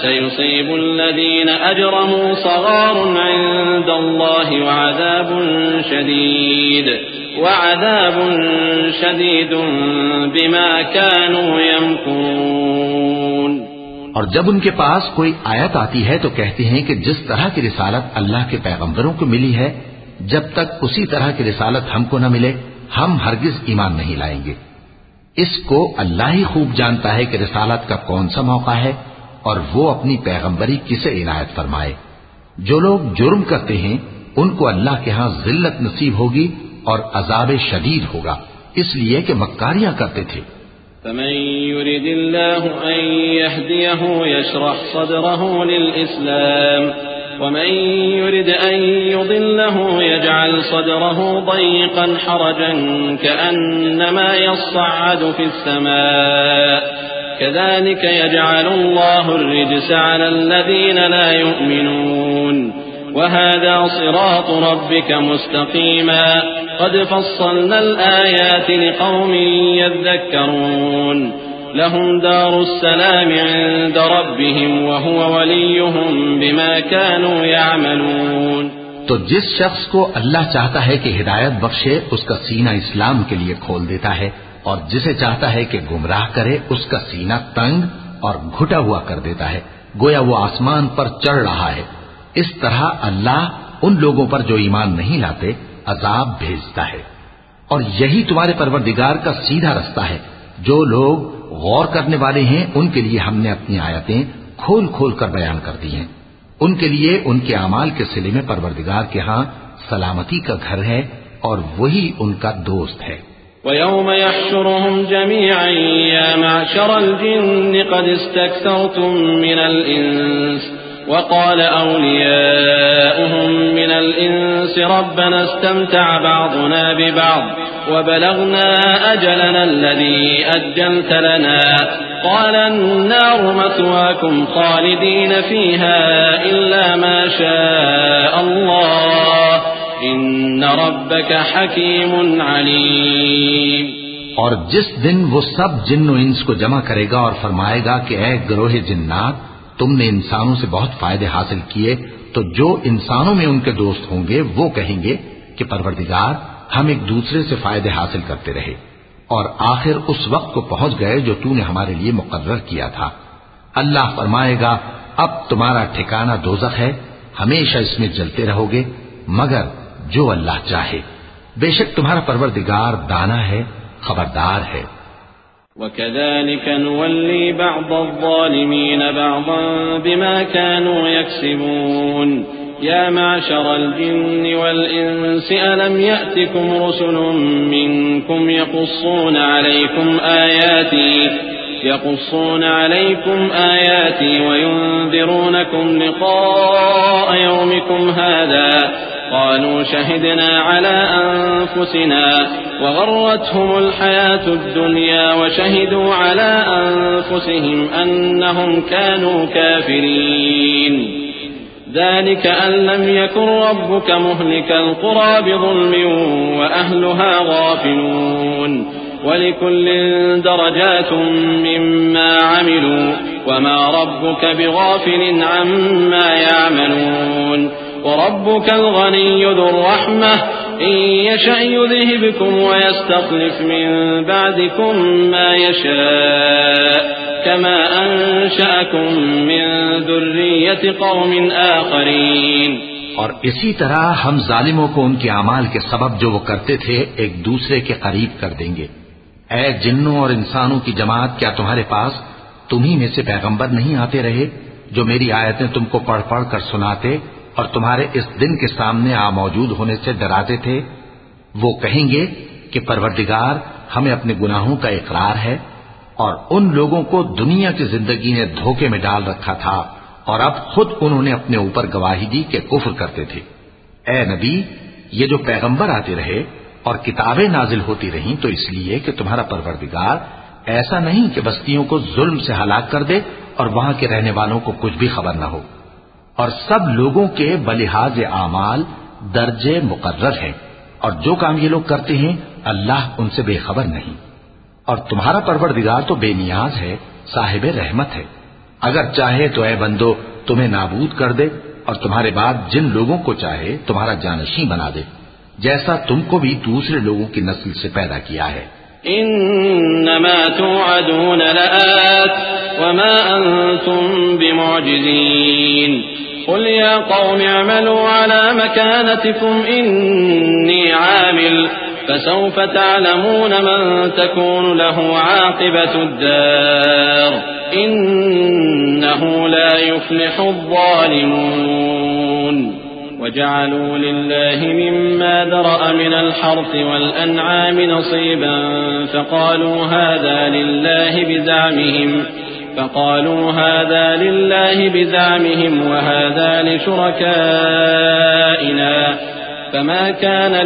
سيصيب الذين أجرموا صغار عند الله وعذاب شديد وعذاب شديد بما كانوا يمكرون۔ اور جب ان کے پاس کوئی آیت آتی ہے تو کہتے ہیں کہ جس طرح کی رسالت اللہ کے پیغمبروں کو ملی ہے، جب تک اسی طرح کی رسالت ہم کو نہ ملے ہم ہرگز ایمان نہیں لائیں گے۔ اس کو اللہ ہی خوب جانتا ہے کہ رسالت کا کون سا موقع ہے اور وہ اپنی پیغمبری کسے عنایت فرمائے۔ جو لوگ جرم کرتے ہیں ان کو اللہ کے ہاں ذلت نصیب ہوگی اور عذاب شدید ہوگا، اس لیے کہ مکاریاں کرتے تھے۔ فمن يرد الله أن يهديه يشرح صدره للإسلام ومن يرد أن يضله يجعل صدره ضيقا حرجا كأنما يصعد في السماء كذلك يجعل الله الرجس على الذين لا يؤمنون وهذا صراط ربك مستقيما قد فصلنا الآيات لقوم يذكرون لهم دار السلام عند ربهم وهو وليهم بما كانوا يعملون۔ تو جس شخص کو اللہ چاہتا ہے کہ ہدایت بخشے اس کا سینہ اسلام کے لیے کھول دیتا ہے، اور جسے چاہتا ہے کہ گمراہ کرے اس کا سینہ تنگ اور گھٹا ہوا کر دیتا ہے، گویا وہ آسمان پر چڑھ رہا ہے۔ اس طرح اللہ ان لوگوں پر جو ایمان نہیں لاتے عذاب بھیجتا ہے، اور یہی تمہارے پروردگار کا سیدھا رستہ ہے۔ جو لوگ غور کرنے والے ہیں ان کے لیے ہم نے اپنی آیتیں کھول کھول کر بیان کر دی ہیں، ان کے لیے ان کے اعمال کے صلے میں پروردگار کے ہاں سلامتی کا گھر ہے اور وہی ان کا دوست ہے۔ وَيَوْمَ يَحْشُرُهُمْ جَمِيعًا يَا مَعْشَرَ الْجِنِّ قَدِ اسْتَكْثَرْتُم مِّنَ الْإِنسِ وقال أولياؤهم من الإنس ربنا استمتع بعضنا ببعض وبلغنا أجلنا الذي أجلت لنا قال النار مثواكم خالدين فيها إلا ما شاء الله إن ربك حكيم عليم۔ اور جس دن وہ سب جن و انس کو جمع کرے گا اور فرمائے گا کہ اے گروہ جنات، تم نے انسانوں سے بہت فائدے حاصل کیے، تو جو انسانوں میں ان کے دوست ہوں گے وہ کہیں گے کہ پروردگار ہم ایک دوسرے سے فائدے حاصل کرتے رہے اور آخر اس وقت کو پہنچ گئے جو تو نے ہمارے لیے مقرر کیا تھا۔ اللہ فرمائے گا اب تمہارا ٹھکانہ دوزخ ہے، ہمیشہ اس میں جلتے رہو گے مگر جو اللہ چاہے، بے شک تمہارا پروردگار دانا ہے، خبردار ہے۔ وَكَذَلِكَ نُوَلِّي بَعْضَ الظَّالِمِينَ بَعْضًا بِمَا كَانُوا يَكْسِبُونَ يَا مَعْشَرَ الْجِنِّ وَالْإِنسِ أَلَمْ يَأْتِكُمْ رُسُلٌ مِّنكُمْ يَقُصُّونَ عَلَيْكُمْ آيَاتِي يَقُصُّونَ عَلَيْكُمْ آيَاتِي وَيُنذِرُونَكُمْ لِقَاءَ يَوْمِكُمْ هَذَا قالوا شهدنا على أنفسنا وغرتهم الحياة الدنيا وشهدوا على أنفسهم أنهم كانوا كافرين ذلك أن لم يكن ربك مهلك القرى بظلم وأهلها غافلون ولكل درجات مما عملوا وما ربك بغافل عما يعملون وربك الغني ذو الرحمة إن يشأ يذهبكم ويستخلف من بعدكم ما يشاء كما أنشأكم من ذرية قوم آخرين۔ اور اسی طرح ہم ظالموں کو ان کے اعمال کے سبب جو وہ کرتے تھے ایک دوسرے کے قریب کر دیں گے۔ اے جنوں اور انسانوں کی جماعت، کیا تمہارے پاس تمہیں میں سے پیغمبر نہیں آتے رہے جو میری آیتیں تم کو پڑھ پڑھ کر سناتے اور تمہارے اس دن کے سامنے آ موجود ہونے سے ڈراتے تھے؟ وہ کہیں گے کہ پروردگار ہمیں اپنے گناہوں کا اقرار ہے، اور ان لوگوں کو دنیا کی زندگی نے دھوکے میں ڈال رکھا تھا اور اب خود انہوں نے اپنے اوپر گواہی دی کہ کفر کرتے تھے۔ اے نبی، یہ جو پیغمبر آتے رہے اور کتابیں نازل ہوتی رہیں تو اس لیے کہ تمہارا پروردگار ایسا نہیں کہ بستیوں کو ظلم سے ہلاک کر دے اور وہاں کے رہنے والوں کو کچھ بھی خبر نہ ہو، اور سب لوگوں کے بلحاظ اعمال درجے مقرر ہیں، اور جو کام یہ لوگ کرتے ہیں اللہ ان سے بے خبر نہیں۔ اور تمہارا پروردگار تو بے نیاز ہے، صاحب رحمت ہے، اگر چاہے تو اے بندو تمہیں نابود کر دے اور تمہارے بعد جن لوگوں کو چاہے تمہارا جانشین بنا دے، جیسا تم کو بھی دوسرے لوگوں کی نسل سے پیدا کیا ہے۔ انما توعدون لآت وما انتم بمعجزين قل يا قوم اعملوا على مكانتكم اني عامل فسوف تعلمون من تكون له عاقبة الدار إنه لا يفلح الظالمون وجعلوا لله مما ذرأ من الحرث والأنعام نصيبا فقالوا هذا لله بزعمهم فقالوا هذا لله بزعمهم وهذا لشركائنا فما كان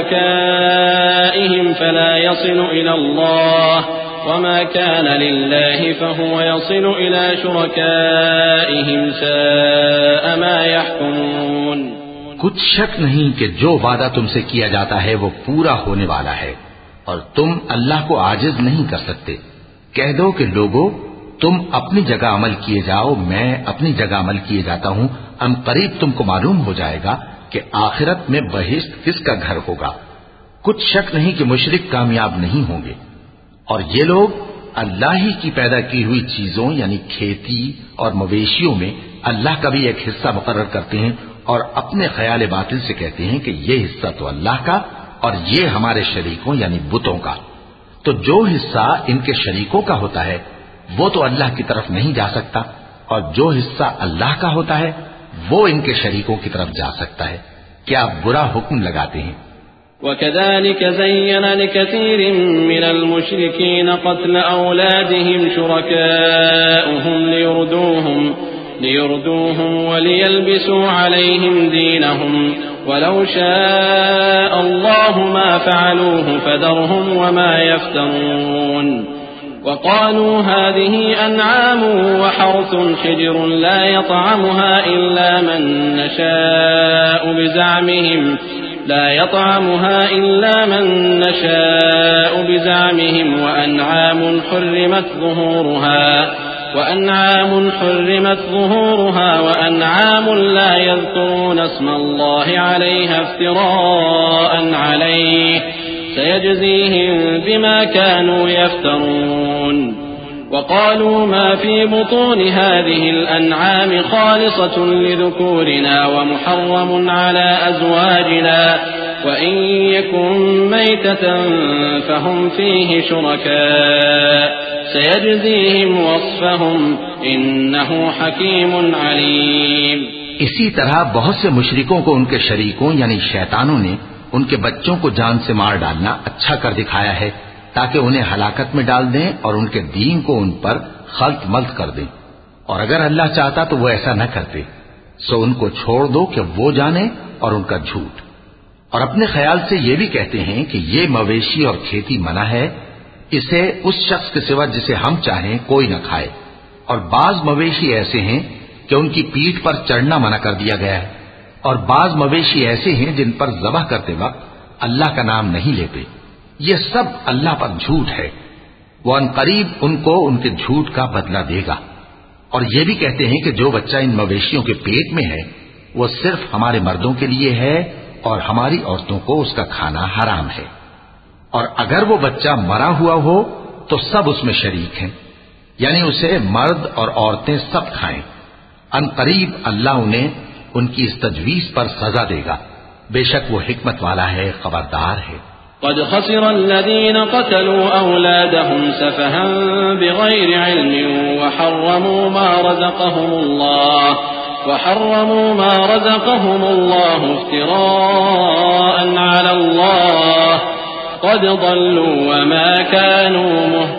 لشركائهم فلا يصل إلى الله وما كان لله فهو يصل إلى شركائهم ساء ما يحكمون۔ کچھ شک نہیں کہ جو وعدہ تم سے کیا جاتا ہے وہ پورا ہونے والا ہے اور تم اللہ کو عاجز نہیں کر سکتے۔ کہہ دو کہ لوگو تم اپنی جگہ عمل کیے جاؤ، میں اپنی جگہ عمل کیے جاتا ہوں، ان قریب تم کو معلوم ہو جائے گا کہ آخرت میں بہشت کس کا گھر ہوگا۔ کچھ شک نہیں کہ مشرک کامیاب نہیں ہوں گے، اور یہ لوگ اللہ ہی کی پیدا کی ہوئی چیزوں یعنی کھیتی اور مویشیوں میں اللہ کا بھی ایک حصہ مقرر کرتے ہیں اور اپنے خیال باطل سے کہتے ہیں کہ یہ حصہ تو اللہ کا اور یہ ہمارے شریکوں یعنی بتوں کا۔ تو جو حصہ ان کے شریکوں کا ہوتا ہے وہ تو اللہ کی طرف نہیں جا سکتا، اور جو حصہ اللہ کا ہوتا ہے وہ ان کے شریکوں کی طرف جا سکتا ہے۔ کیا برا حکم لگاتے ہیں؟ وَكَذَلِكَ زَيَّنَ لِكَثِيرٍ مِّنَ الْمُشْرِكِينَ قَتْلَ أَوْلَادِهِمْ شُرَكَاؤُهُمْ لِيُرْدُوهُمْ لِيُرْدُوهُمْ وَلِيَلْبِسُوا عَلَيْهِمْ دِينَهُمْ وَلَوْ شَاءَ اللَّهُ مَا فَعَلُوهُ فَذَرْهُمْ وَمَا يَفْتَرُونَ وقالوا هذه أنعام وحرث حجر لا يطعمها إلا من نشاء بزعمهم لا يطعمها إلا من نشاء بزعمهم وأنعام حرمت ظهورها وأنعام حرمت ظهورها وأنعام لا يذكرون اسم الله عليها افتراء عليه سيجزيهم بما كانوا يفترون وقالوا ما في بطون هذه الأنعام خالصة لذكورنا ومحرم على أزواجنا وإن يكن ميتة فهم فيه شركاء سيجزيهم وصفهم إنه حكيم عليم۔ اسی طرح بہت سے مشرکوں کو ان کے شریکوں یعنی شیطانوں نے ان کے بچوں کو جان سے مار ڈالنا اچھا کر دکھایا ہے تاکہ انہیں ہلاکت میں ڈال دیں اور ان کے دین کو ان پر خلط ملط کر دیں، اور اگر اللہ چاہتا تو وہ ایسا نہ کرتے۔ سو ان کو چھوڑ دو کہ وہ جانے اور ان کا جھوٹ۔ اور اپنے خیال سے یہ بھی کہتے ہیں کہ یہ مویشی اور کھیتی منع ہے، اسے اس شخص کے سوا جسے ہم چاہیں کوئی نہ کھائے، اور بعض مویشی ایسے ہیں کہ ان کی پیٹھ پر چڑھنا منع کر دیا گیا ہے، اور بعض مویشی ایسے ہیں جن پر ذبح کرتے وقت اللہ کا نام نہیں لیتے۔ یہ سب اللہ پر جھوٹ ہے، وہ ان قریب ان کو ان کے جھوٹ کا بدلہ دے گا۔ اور یہ بھی کہتے ہیں کہ جو بچہ ان مویشیوں کے پیٹ میں ہے وہ صرف ہمارے مردوں کے لیے ہے اور ہماری عورتوں کو اس کا کھانا حرام ہے، اور اگر وہ بچہ مرا ہوا ہو تو سب اس میں شریک ہیں، یعنی اسے مرد اور عورتیں سب کھائیں۔ ان قریب اللہ انہیں ان کی اس تجویز پر سزا دے گا، بے شک وہ حکمت والا ہے، خبردار ہے۔ قد خسر الذين قتلوا أولادهم سفها بغير علم وحرموا ما رزقهم الله وحرموا ما رزقهم الله افتراء على الله قد ضلوا وما كانوا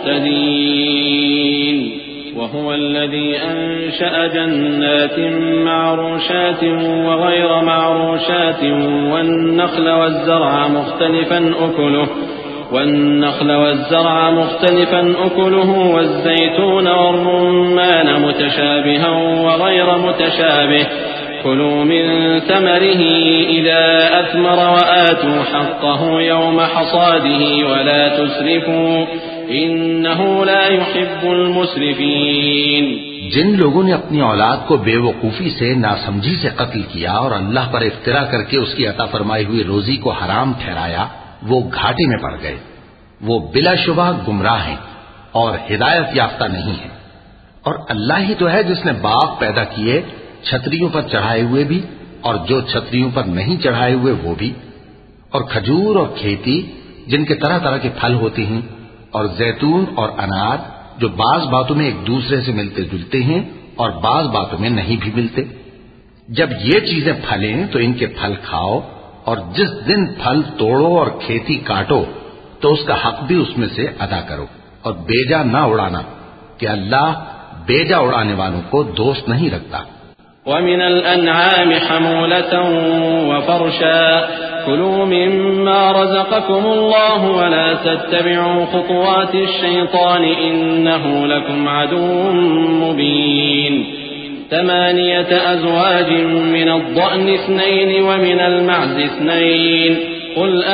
مهتدين وهو الذي أنشأ جنات معروشات وغير معروشات والنخل والزرع مختلفا أكله والنخل والزرع مختلفا أكله والزيتون والرمان متشابها وغير متشابه كلوا من ثمره إذا أثمر وآتوا حقه يوم حصاده ولا تسرفوا إنه لا يحب المسرفين۔ جن لوگوں نے اپنی اولاد کو بے وقوفی سے ناسمجھی سے قتل کیا اور اللہ پر افترا کر کے اس کی عطا فرمائی ہوئی روزی کو حرام ٹھہرایا وہ گھاٹے میں پڑ گئے. وہ بلا شبہ گمراہ ہیں اور ہدایت یافتہ نہیں ہیں. اور اللہ ہی تو ہے جس نے باغ پیدا کیے چھتریوں پر چڑھائے ہوئے بھی اور جو چھتریوں پر نہیں چڑھائے ہوئے وہ بھی, اور کھجور اور کھیتی جن کے طرح طرح کے پھل ہوتے ہیں, اور زیتون اور انار جو بعض باتوں میں ایک دوسرے سے ملتے جلتے ہیں اور بعض باتوں میں نہیں بھی ملتے. جب یہ چیزیں پھلیں تو ان کے پھل کھاؤ, اور جس دن پھل توڑو اور کھیتی کاٹو تو اس کا حق بھی اس میں سے ادا کرو, اور بیجا نہ اڑانا کہ اللہ بیجا اڑانے والوں کو دوست نہیں رکھتا. ومن الأنعام حمولة وفرشا كلوا مما رزقكم الله ولا تتبعوا خطوات الشيطان إنه لكم عدو مبين. ثمانية أزواج من الضأن اثنين ومن المعز اثنين قل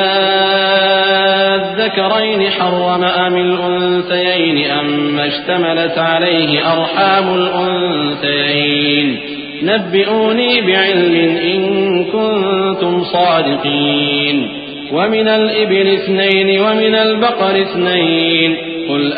آذكرين حرم أم الأنثيين أما اشتملت عليه أرحام الأنثيين نبئوني بعلم إن كنتم صادقين. ومن الإبل اثنين ومن البقر اثنين قل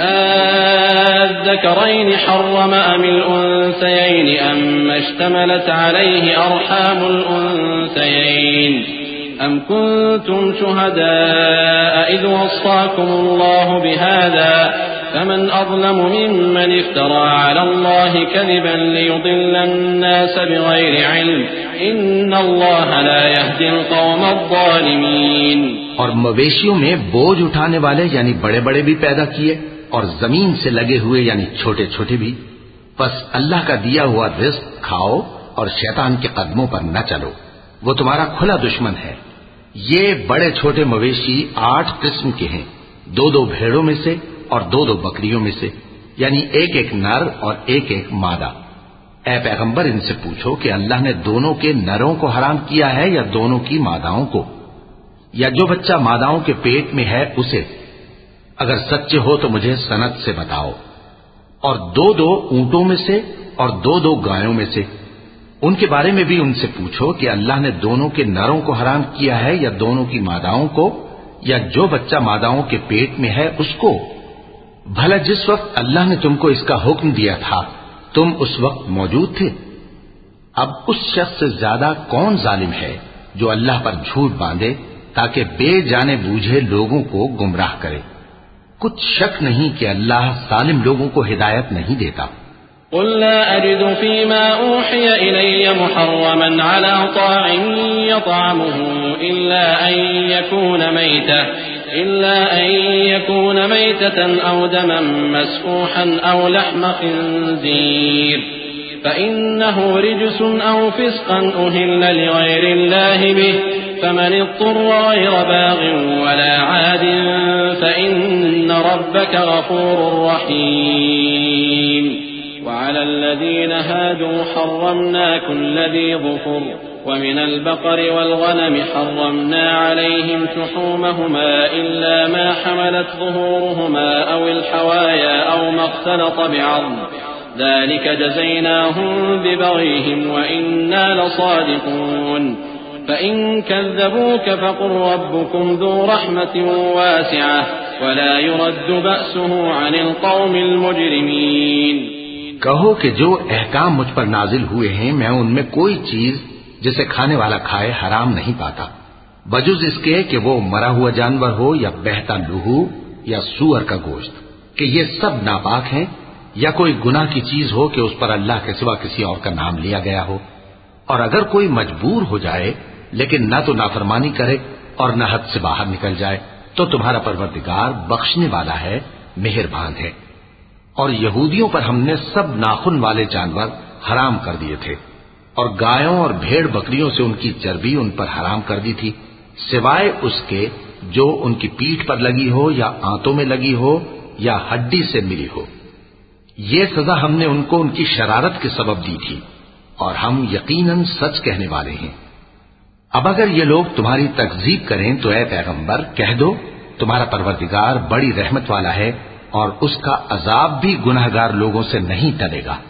آذكرين حرم أم الأنثيين أما اشتملت عليه أرحام الأنثيين أم كنتم شهداء إذ وصاكم الله بهذا فمن أظلم ممن افترى على الله كذبا ليضل الناس بغير علم إن الله لا يهدي القوم الظالمين. اور مویشیوں میں بوجھ اٹھانے والے یعنی بڑے بڑے بھی پیدا کیے اور زمین سے لگے ہوئے یعنی چھوٹے چھوٹے بھی. بس اللہ کا دیا ہوا رزق کھاؤ اور شیطان کے قدموں پر نہ چلو, وہ تمہارا کھلا دشمن ہے. یہ بڑے چھوٹے مویشی آٹھ قسم کے ہیں, دو دو بھیڑوں میں سے اور دو دو بکریوں میں سے, یعنی ایک ایک نر اور ایک ایک مادہ. اے پیغمبر ان سے پوچھو کہ اللہ نے دونوں کے نروں کو حرام کیا ہے یا دونوں کی ماداؤں کو, یا جو بچہ ماداؤں کے پیٹ میں ہے اسے؟ اگر سچے ہو تو مجھے سند سے بتاؤ. اور دو دو اونٹوں میں سے اور دو دو گایوں میں سے, ان کے بارے میں بھی ان سے پوچھو کہ اللہ نے دونوں کے نروں کو حرام کیا ہے یا دونوں کی ماداؤں کو, یا جو بچہ ماداؤں کے پیٹ میں ہے اس کو. بھلا جس وقت اللہ نے تم کو اس کا حکم دیا تھا تم اس وقت موجود تھے؟ اب اس شخص سے زیادہ کون ظالم ہے جو اللہ پر جھوٹ باندھے تاکہ بے جانے بوجھے لوگوں کو گمراہ کرے. کچھ شک نہیں کہ اللہ ظالم لوگوں کو ہدایت نہیں دیتا. قل لا أجد فيما أوحي إلي محرما على طاعم يطعمه إلا أن يكون ميتة إلا أن يكون ميتة أو دما مسفوحا أو لحم خنزير فإنه رجس أو فسقا أهل لغير الله به فمن اضطر غير باغ ولا عاد فإن ربك غفور رحيم. وعلى الذين هادوا حرمنا كل ذي ظفر ومن البقر والغنم حرمنا عليهم شحومهما إلا ما حملت ظهورهما أو الحوايا أو ما اختلط بعظم ذلك جزيناهم ببغيهم وإنا لصادقون. فإن كذبوك فقل ربكم ذو رحمة واسعة ولا يرد بأسه عن القوم المجرمين. کہو کہ جو احکام مجھ پر نازل ہوئے ہیں میں ان میں کوئی چیز جسے کھانے والا کھائے حرام نہیں پاتا, بجز اس کے کہ وہ مرا ہوا جانور ہو یا بہتا لہو یا سور کا گوشت, کہ یہ سب ناپاک ہیں, یا کوئی گناہ کی چیز ہو کہ اس پر اللہ کے سوا کسی اور کا نام لیا گیا ہو. اور اگر کوئی مجبور ہو جائے لیکن نہ تو نافرمانی کرے اور نہ حد سے باہر نکل جائے تو تمہارا پروردگار بخشنے والا ہے, مہربان ہے. اور یہودیوں پر ہم نے سب ناخن والے جانور حرام کر دیے تھے, اور گایوں اور بھیڑ بکریوں سے ان کی چربی ان پر حرام کر دی تھی, سوائے اس کے جو ان کی پیٹھ پر لگی ہو یا آنتوں میں لگی ہو یا ہڈی سے ملی ہو. یہ سزا ہم نے ان کو ان کی شرارت کے سبب دی تھی, اور ہم یقیناً سچ کہنے والے ہیں. اب اگر یہ لوگ تمہاری تکذیب کریں تو اے پیغمبر کہہ دو تمہارا پروردگار بڑی رحمت والا ہے اور اس کا عذاب بھی گناہگار لوگوں سے نہیں ٹلے گا.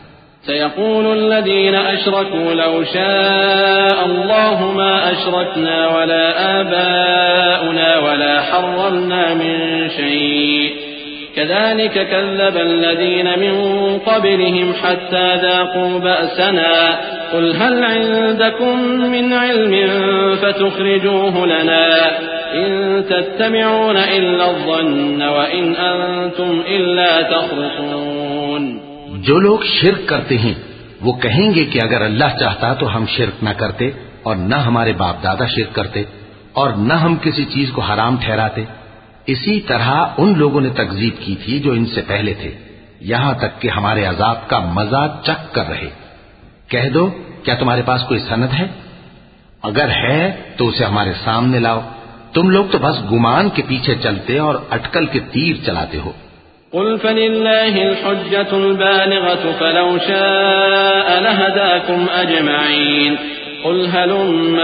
سيقول الذين أشركوا لو شاء الله ما أشركنا ولا آباؤنا ولا حرمنا من شيء كذلك كذب الذين من قبلهم حتى ذاقوا بأسنا قل هل عندكم من علم فتخرجوه لنا إن تتبعون إلا الظن وإن أنتم إلا تخرصون. جو لوگ شرک کرتے ہیں وہ کہیں گے کہ اگر اللہ چاہتا تو ہم شرک نہ کرتے اور نہ ہمارے باپ دادا شرک کرتے اور نہ ہم کسی چیز کو حرام ٹھہراتے. اسی طرح ان لوگوں نے تکذیب کی تھی جو ان سے پہلے تھے یہاں تک کہ ہمارے عذاب کا مزہ چکھ کر رہے. کہہ دو کیا تمہارے پاس کوئی سند ہے؟ اگر ہے تو اسے ہمارے سامنے لاؤ. تم لوگ تو بس گمان کے پیچھے چلتے اور اٹکل کے تیر چلاتے ہو. قل فلله الحجة البالغة فلو شاء لهداكم أجمعين قل هلم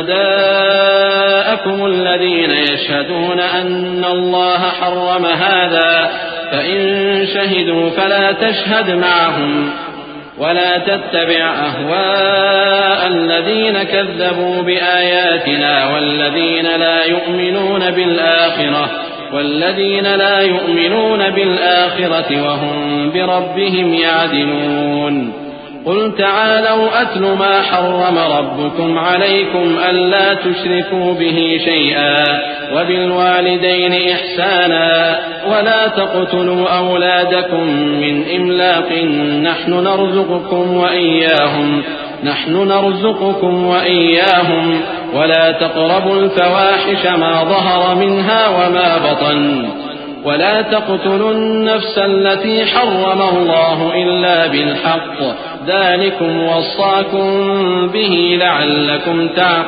شهداءكم الذين يشهدون أن الله حرم هذا فإن شهدوا فلا تشهد معهم ولا تتبع أهواء الذين كذبوا بآياتنا والذين لا يؤمنون بالآخرة والذين لا يؤمنون بالآخرة وهم بربهم يعدلون. قل تعالوا أتل ما حرم ربكم عليكم ألا تشركوا به شيئا وبالوالدين إحسانا ولا تقتلوا أولادكم من إملاق نحن نرزقكم وإياهم نحن نرزقكم وإياهم ولا تقربوا الفواحش ما ظهر منها وما بطن ولا تقتلوا النفس التي حرم الله إلا بالحق ذلكم وصاكم به لعلكم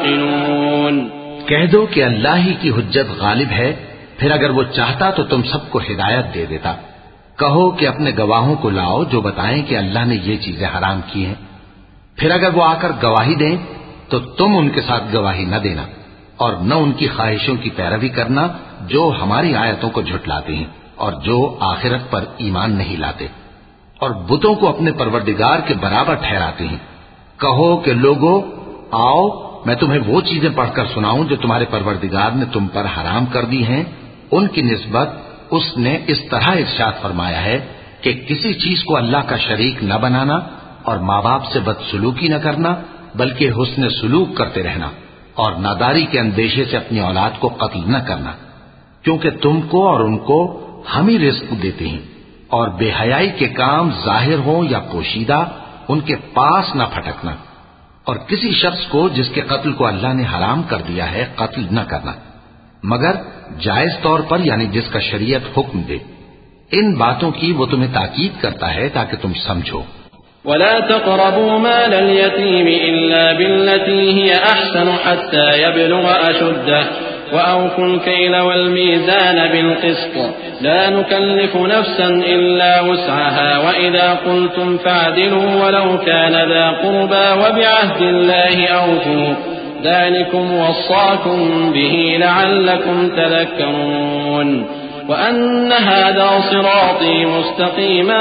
تعقلون. کہہ دو کہ اللہ ہی کی حجت غالب ہے پھر اگر وہ چاہتا تو تم سب کو ہدایت دے دیتا. کہو کہ اپنے گواہوں کو لاؤ جو بتائیں کہ اللہ نے یہ چیزیں حرام کی ہیں. پھر اگر وہ آ کر گواہی دیں تو تم ان کے ساتھ گواہی نہ دینا اور نہ ان کی خواہشوں کی پیروی کرنا جو ہماری آیتوں کو جھٹلاتے ہیں اور جو آخرت پر ایمان نہیں لاتے اور بتوں کو اپنے پروردگار کے برابر ٹھہراتے ہیں. کہو کہ لوگو آؤ میں تمہیں وہ چیزیں پڑھ کر سناؤں جو تمہارے پروردگار نے تم پر حرام کر دی ہیں. ان کی نسبت اس نے اس طرح ارشاد فرمایا ہے کہ کسی چیز کو اللہ کا شریک نہ بنانا اور ماں باپ سے بدسلوکی نہ کرنا بلکہ حسن سلوک کرتے رہنا اور ناداری کے اندیشے سے اپنی اولاد کو قتل نہ کرنا کیونکہ تم کو اور ان کو ہم ہی رزق دیتے ہیں. اور بے حیائی کے کام ظاہر ہوں یا پوشیدہ ان کے پاس نہ پھٹکنا اور کسی شخص کو جس کے قتل کو اللہ نے حرام کر دیا ہے قتل نہ کرنا مگر جائز طور پر یعنی جس کا شریعت حکم دے. ان باتوں کی وہ تمہیں تاکید کرتا ہے تاکہ تم سمجھو. ولا تقربوا مال اليتيم إلا بالتي هي أحسن حتى يبلغ أشده وأوفوا الكيل والميزان بالقسط لا نكلف نفسا إلا وسعها وإذا قلتم فاعدلوا ولو كان ذا قربى وبعهد الله أوفوا ذلكم وصاكم به لعلكم تذكرون. وأن هذا صراطي مستقيما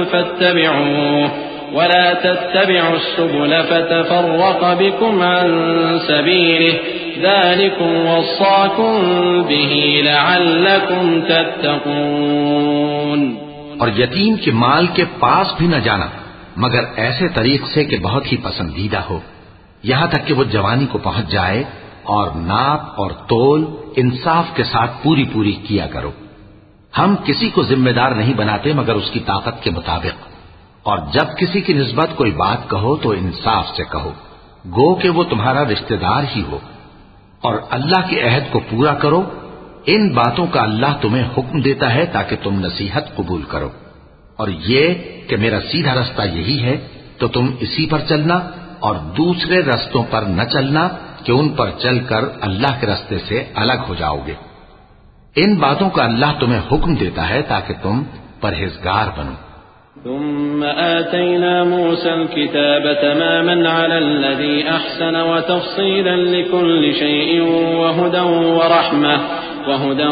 فاتبعوه ولا تتبعوا السبل فتفرق بكم عن سبيله ذلكم وصاكم به لعلكم تتقون. اور یتیم کے مال کے پاس بھی نہ جانا مگر ایسے طریق سے کہ بہت ہی پسندیدہ ہو یہاں تک کہ وہ جوانی کو پہنچ جائے اور ناپ اور تول انصاف کے ساتھ پوری پوری کیا کرو. ہم کسی کو ذمہ دار نہیں بناتے مگر اس کی طاقت کے مطابق اور جب کسی کی نسبت کوئی بات کہو تو انصاف سے کہو گو کہ وہ تمہارا رشتہ دار ہی ہو اور اللہ کے عہد کو پورا کرو. ان باتوں کا اللہ تمہیں حکم دیتا ہے تاکہ تم نصیحت قبول کرو اور یہ کہ میرا سیدھا رستہ یہی ہے تو تم اسی پر چلنا اور دوسرے رستوں پر نہ چلنا کہ ان پر چل کر اللہ کے رستے سے الگ ہو جاؤ گے. ان باتوں کا اللہ تمہیں حکم دیتا ہے تاکہ تم پرہیزگار بنو. ثم آتينا موسى الكتاب تماما على الذي أحسن وتفصيلا لكل شيء وهدى ورحمة وهدى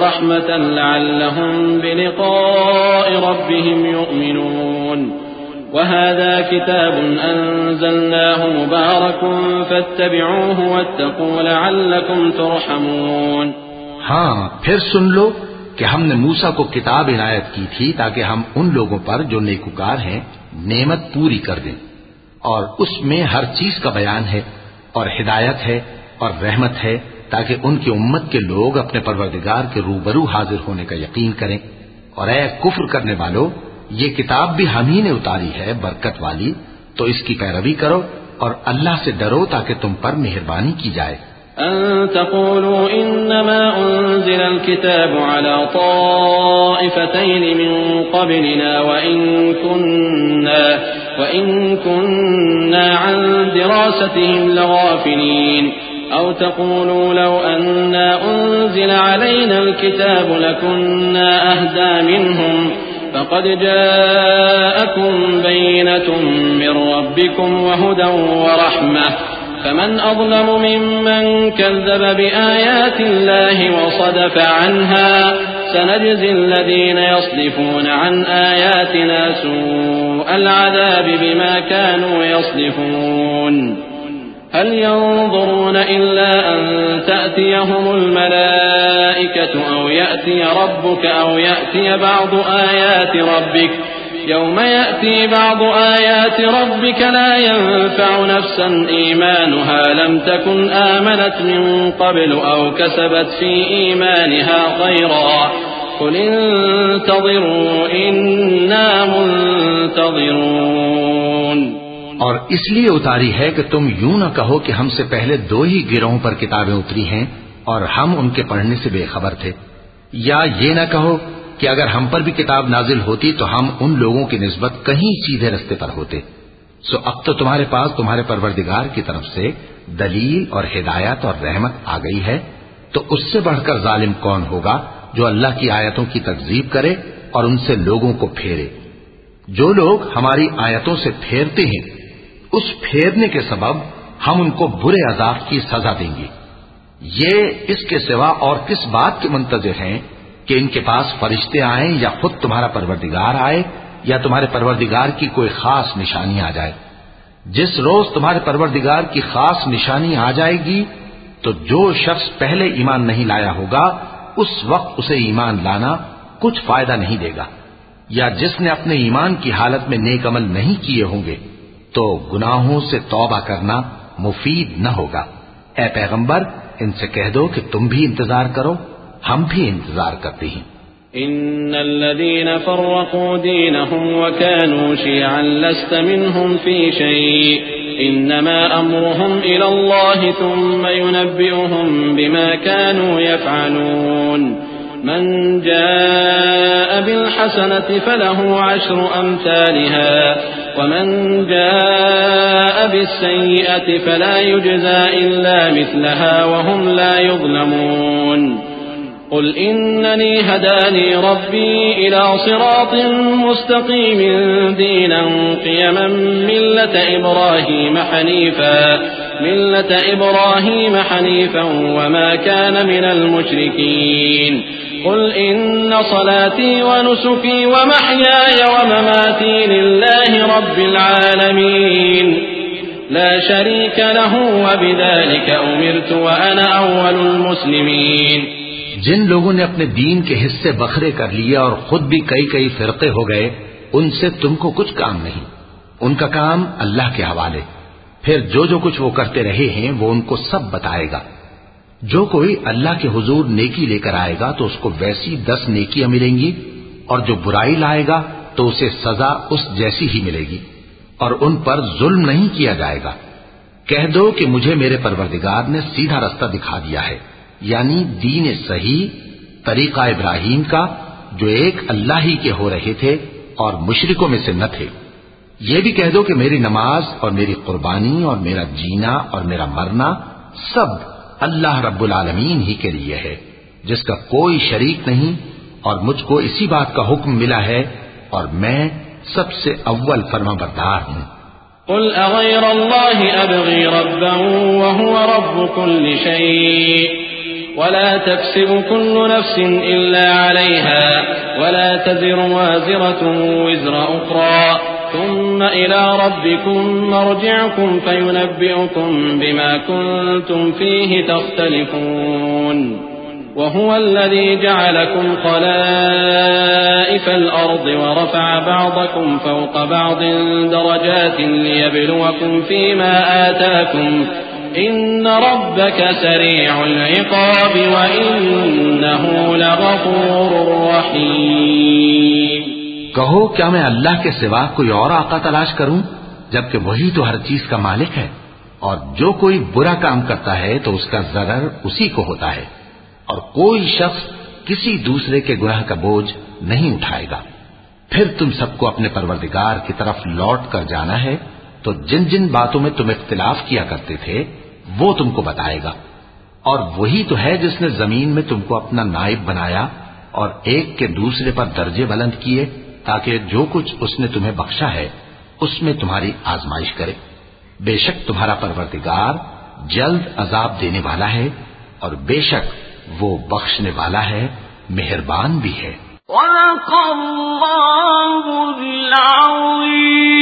ورحمة لعلهم بلقاء ربهم يؤمنون. وهذا كتاب أنزلناه مبارك فاتبعوه واتقوا لعلكم ترحمون. ہاں پھر سن لو کہ ہم نے موسیٰ کو کتاب عنایت کی تھی تاکہ ہم ان لوگوں پر جو نیکوکار ہیں نعمت پوری کر دیں، اور اس میں ہر چیز کا بیان ہے اور ہدایت ہے اور رحمت ہے تاکہ ان کی امت کے لوگ اپنے پروردگار کے روبرو حاضر ہونے کا یقین کریں. اور اے کفر کرنے والو، یہ کتاب بھی ہم ہی نے اتاری ہے برکت والی، تو اس کی پیروی کرو اور اللہ سے ڈرو تاکہ تم پر مہربانی کی جائے. أن تقولوا إنما أنزل الكتاب على طائفتين من قبلنا وإن كنا, وإن كنا عن دراستهم لغافلين أو تقولوا لو أنا أنزل علينا الكتاب لكنا أهدى منهم فقد جاءكم بينة من ربكم وهدى ورحمة فمن أظلم ممن كذب بآيات الله وصدف عنها سنجزي الذين يصدفون عن آياتنا سوء العذاب بما كانوا يصدفون. هل ينظرون إلا أن تأتيهم الملائكة أو يأتي ربك أو يأتي بعض آيات ربك يوم يأتي بعض آيات ربك لا ينفع نفسا إيمانها لم تكن آمنت من قبل أو كسبت في إيمانها خيرا قل انتظروا إنا منتظرون. اور اس لیے اتاری ہے کہ تم یوں نہ کہو کہ ہم سے پہلے دو ہی گروہوں پر کتابیں اتری ہیں اور ہم ان کے پڑھنے سے بے خبر تھے، یا یہ نہ کہو کہ اگر ہم پر بھی کتاب نازل ہوتی تو ہم ان لوگوں کی نسبت کہیں سیدھے رستے پر ہوتے. سو اب تو تمہارے پاس تمہارے پروردگار کی طرف سے دلیل اور ہدایت اور رحمت آ گئی ہے، تو اس سے بڑھ کر ظالم کون ہوگا جو اللہ کی آیتوں کی تکذیب کرے اور ان سے لوگوں کو پھیرے. جو لوگ ہماری آیتوں سے پھیرتے ہیں اس پھیرنے کے سبب ہم ان کو برے عذاب کی سزا دیں گے. یہ اس کے سوا اور کس بات کے منتظر ہیں کہ ان کے پاس فرشتے آئیں یا خود تمہارا پروردگار آئے یا تمہارے پروردگار کی کوئی خاص نشانی آ جائے. جس روز تمہارے پروردگار کی خاص نشانی آ جائے گی تو جو شخص پہلے ایمان نہیں لایا ہوگا اس وقت اسے ایمان لانا کچھ فائدہ نہیں دے گا، یا جس نے اپنے ایمان کی حالت میں نیک عمل نہیں کیے ہوں گے تو گناہوں سے توبہ کرنا مفید نہ ہوگا. اے پیغمبر ان سے کہہ دو کہ تم بھی انتظار کرو، ہم بھی انتظار کرتے ہیں. ان الذين فرقوا دينهم وكانوا شيعا لست منهم في شيء انما امرهم الى الله ثم ينبئهم بما كانوا يفعلون. من جاء بالحسنة فله عشر أمثالها ومن جاء بالسيئة فلا يجزى إلا مثلها وهم لا يظلمون. قل إنني هداني ربي إلى صراط مستقيم دينا قيما ملة إبراهيم حنيفا ملة إبراهيم حنيفا وما كان من المشركين. قل إن صلاتي ونسكي ومحياي ومماتي لله رب العالمين لا شريك له وبذلك أمرت وأنا أول المسلمين. جن لوگوں نے اپنے دین کے حصے بکھرے کر لیے اور خود بھی کئی کئی فرقے ہو گئے ان سے تم کو کچھ کام نہیں، ان کا کام اللہ کے حوالے. پھر جو جو کچھ وہ کرتے رہے ہیں وہ ان کو سب بتائے گا. جو کوئی اللہ کے حضور نیکی لے کر آئے گا تو اس کو ویسی دس نیکیاں ملیں گی، اور جو برائی لائے گا تو اسے سزا اس جیسی ہی ملے گی، اور ان پر ظلم نہیں کیا جائے گا. کہہ دو کہ مجھے میرے پروردگار نے سیدھا رستہ دکھا دیا ہے، یعنی دین صحیح، طریقہ ابراہیم کا جو ایک اللہ ہی کے ہو رہے تھے اور مشرکوں میں سے نہ تھے. یہ بھی کہہ دو کہ میری نماز اور میری قربانی اور میرا جینا اور میرا مرنا سب اللہ رب العالمین ہی کے لیے ہے جس کا کوئی شریک نہیں، اور مجھ کو اسی بات کا حکم ملا ہے اور میں سب سے اول فرما بردار ہوں. قل اغیر اللہ ابغی ربا وهو رب كل شيء ولا تكسب كل نفس إلا عليها ولا تزر وازرة وزر أخرى ثم إلى ربكم مرجعكم فينبئكم بما كنتم فيه تختلفون وهو الذي جعلكم خلائف الأرض ورفع بعضكم فوق بعض درجات ليبلوكم فيما آتاكم إن ربك سريع العقاب وإنه لغفور رحيم. کہو کیا میں اللہ کے سوا کوئی اور آقا تلاش کروں جبکہ وہی تو ہر چیز کا مالک ہے، اور جو کوئی برا کام کرتا ہے تو اس کا ضرر اسی کو ہوتا ہے، اور کوئی شخص کسی دوسرے کے گناہ کا بوجھ نہیں اٹھائے گا. پھر تم سب کو اپنے پروردگار کی طرف لوٹ کر جانا ہے، تو جن جن باتوں میں تم اختلاف کیا کرتے تھے وہ تم کو بتائے گا. اور وہی تو ہے جس نے زمین میں تم کو اپنا نائب بنایا اور ایک کے دوسرے پر درجے بلند کیے تاکہ جو کچھ اس نے تمہیں بخشا ہے اس میں تمہاری آزمائش کرے. بے شک تمہارا پروردگار جلد عذاب دینے والا ہے اور بے شک وہ بخشنے والا ہے، مہربان بھی ہے. صدق اللہ العظیم.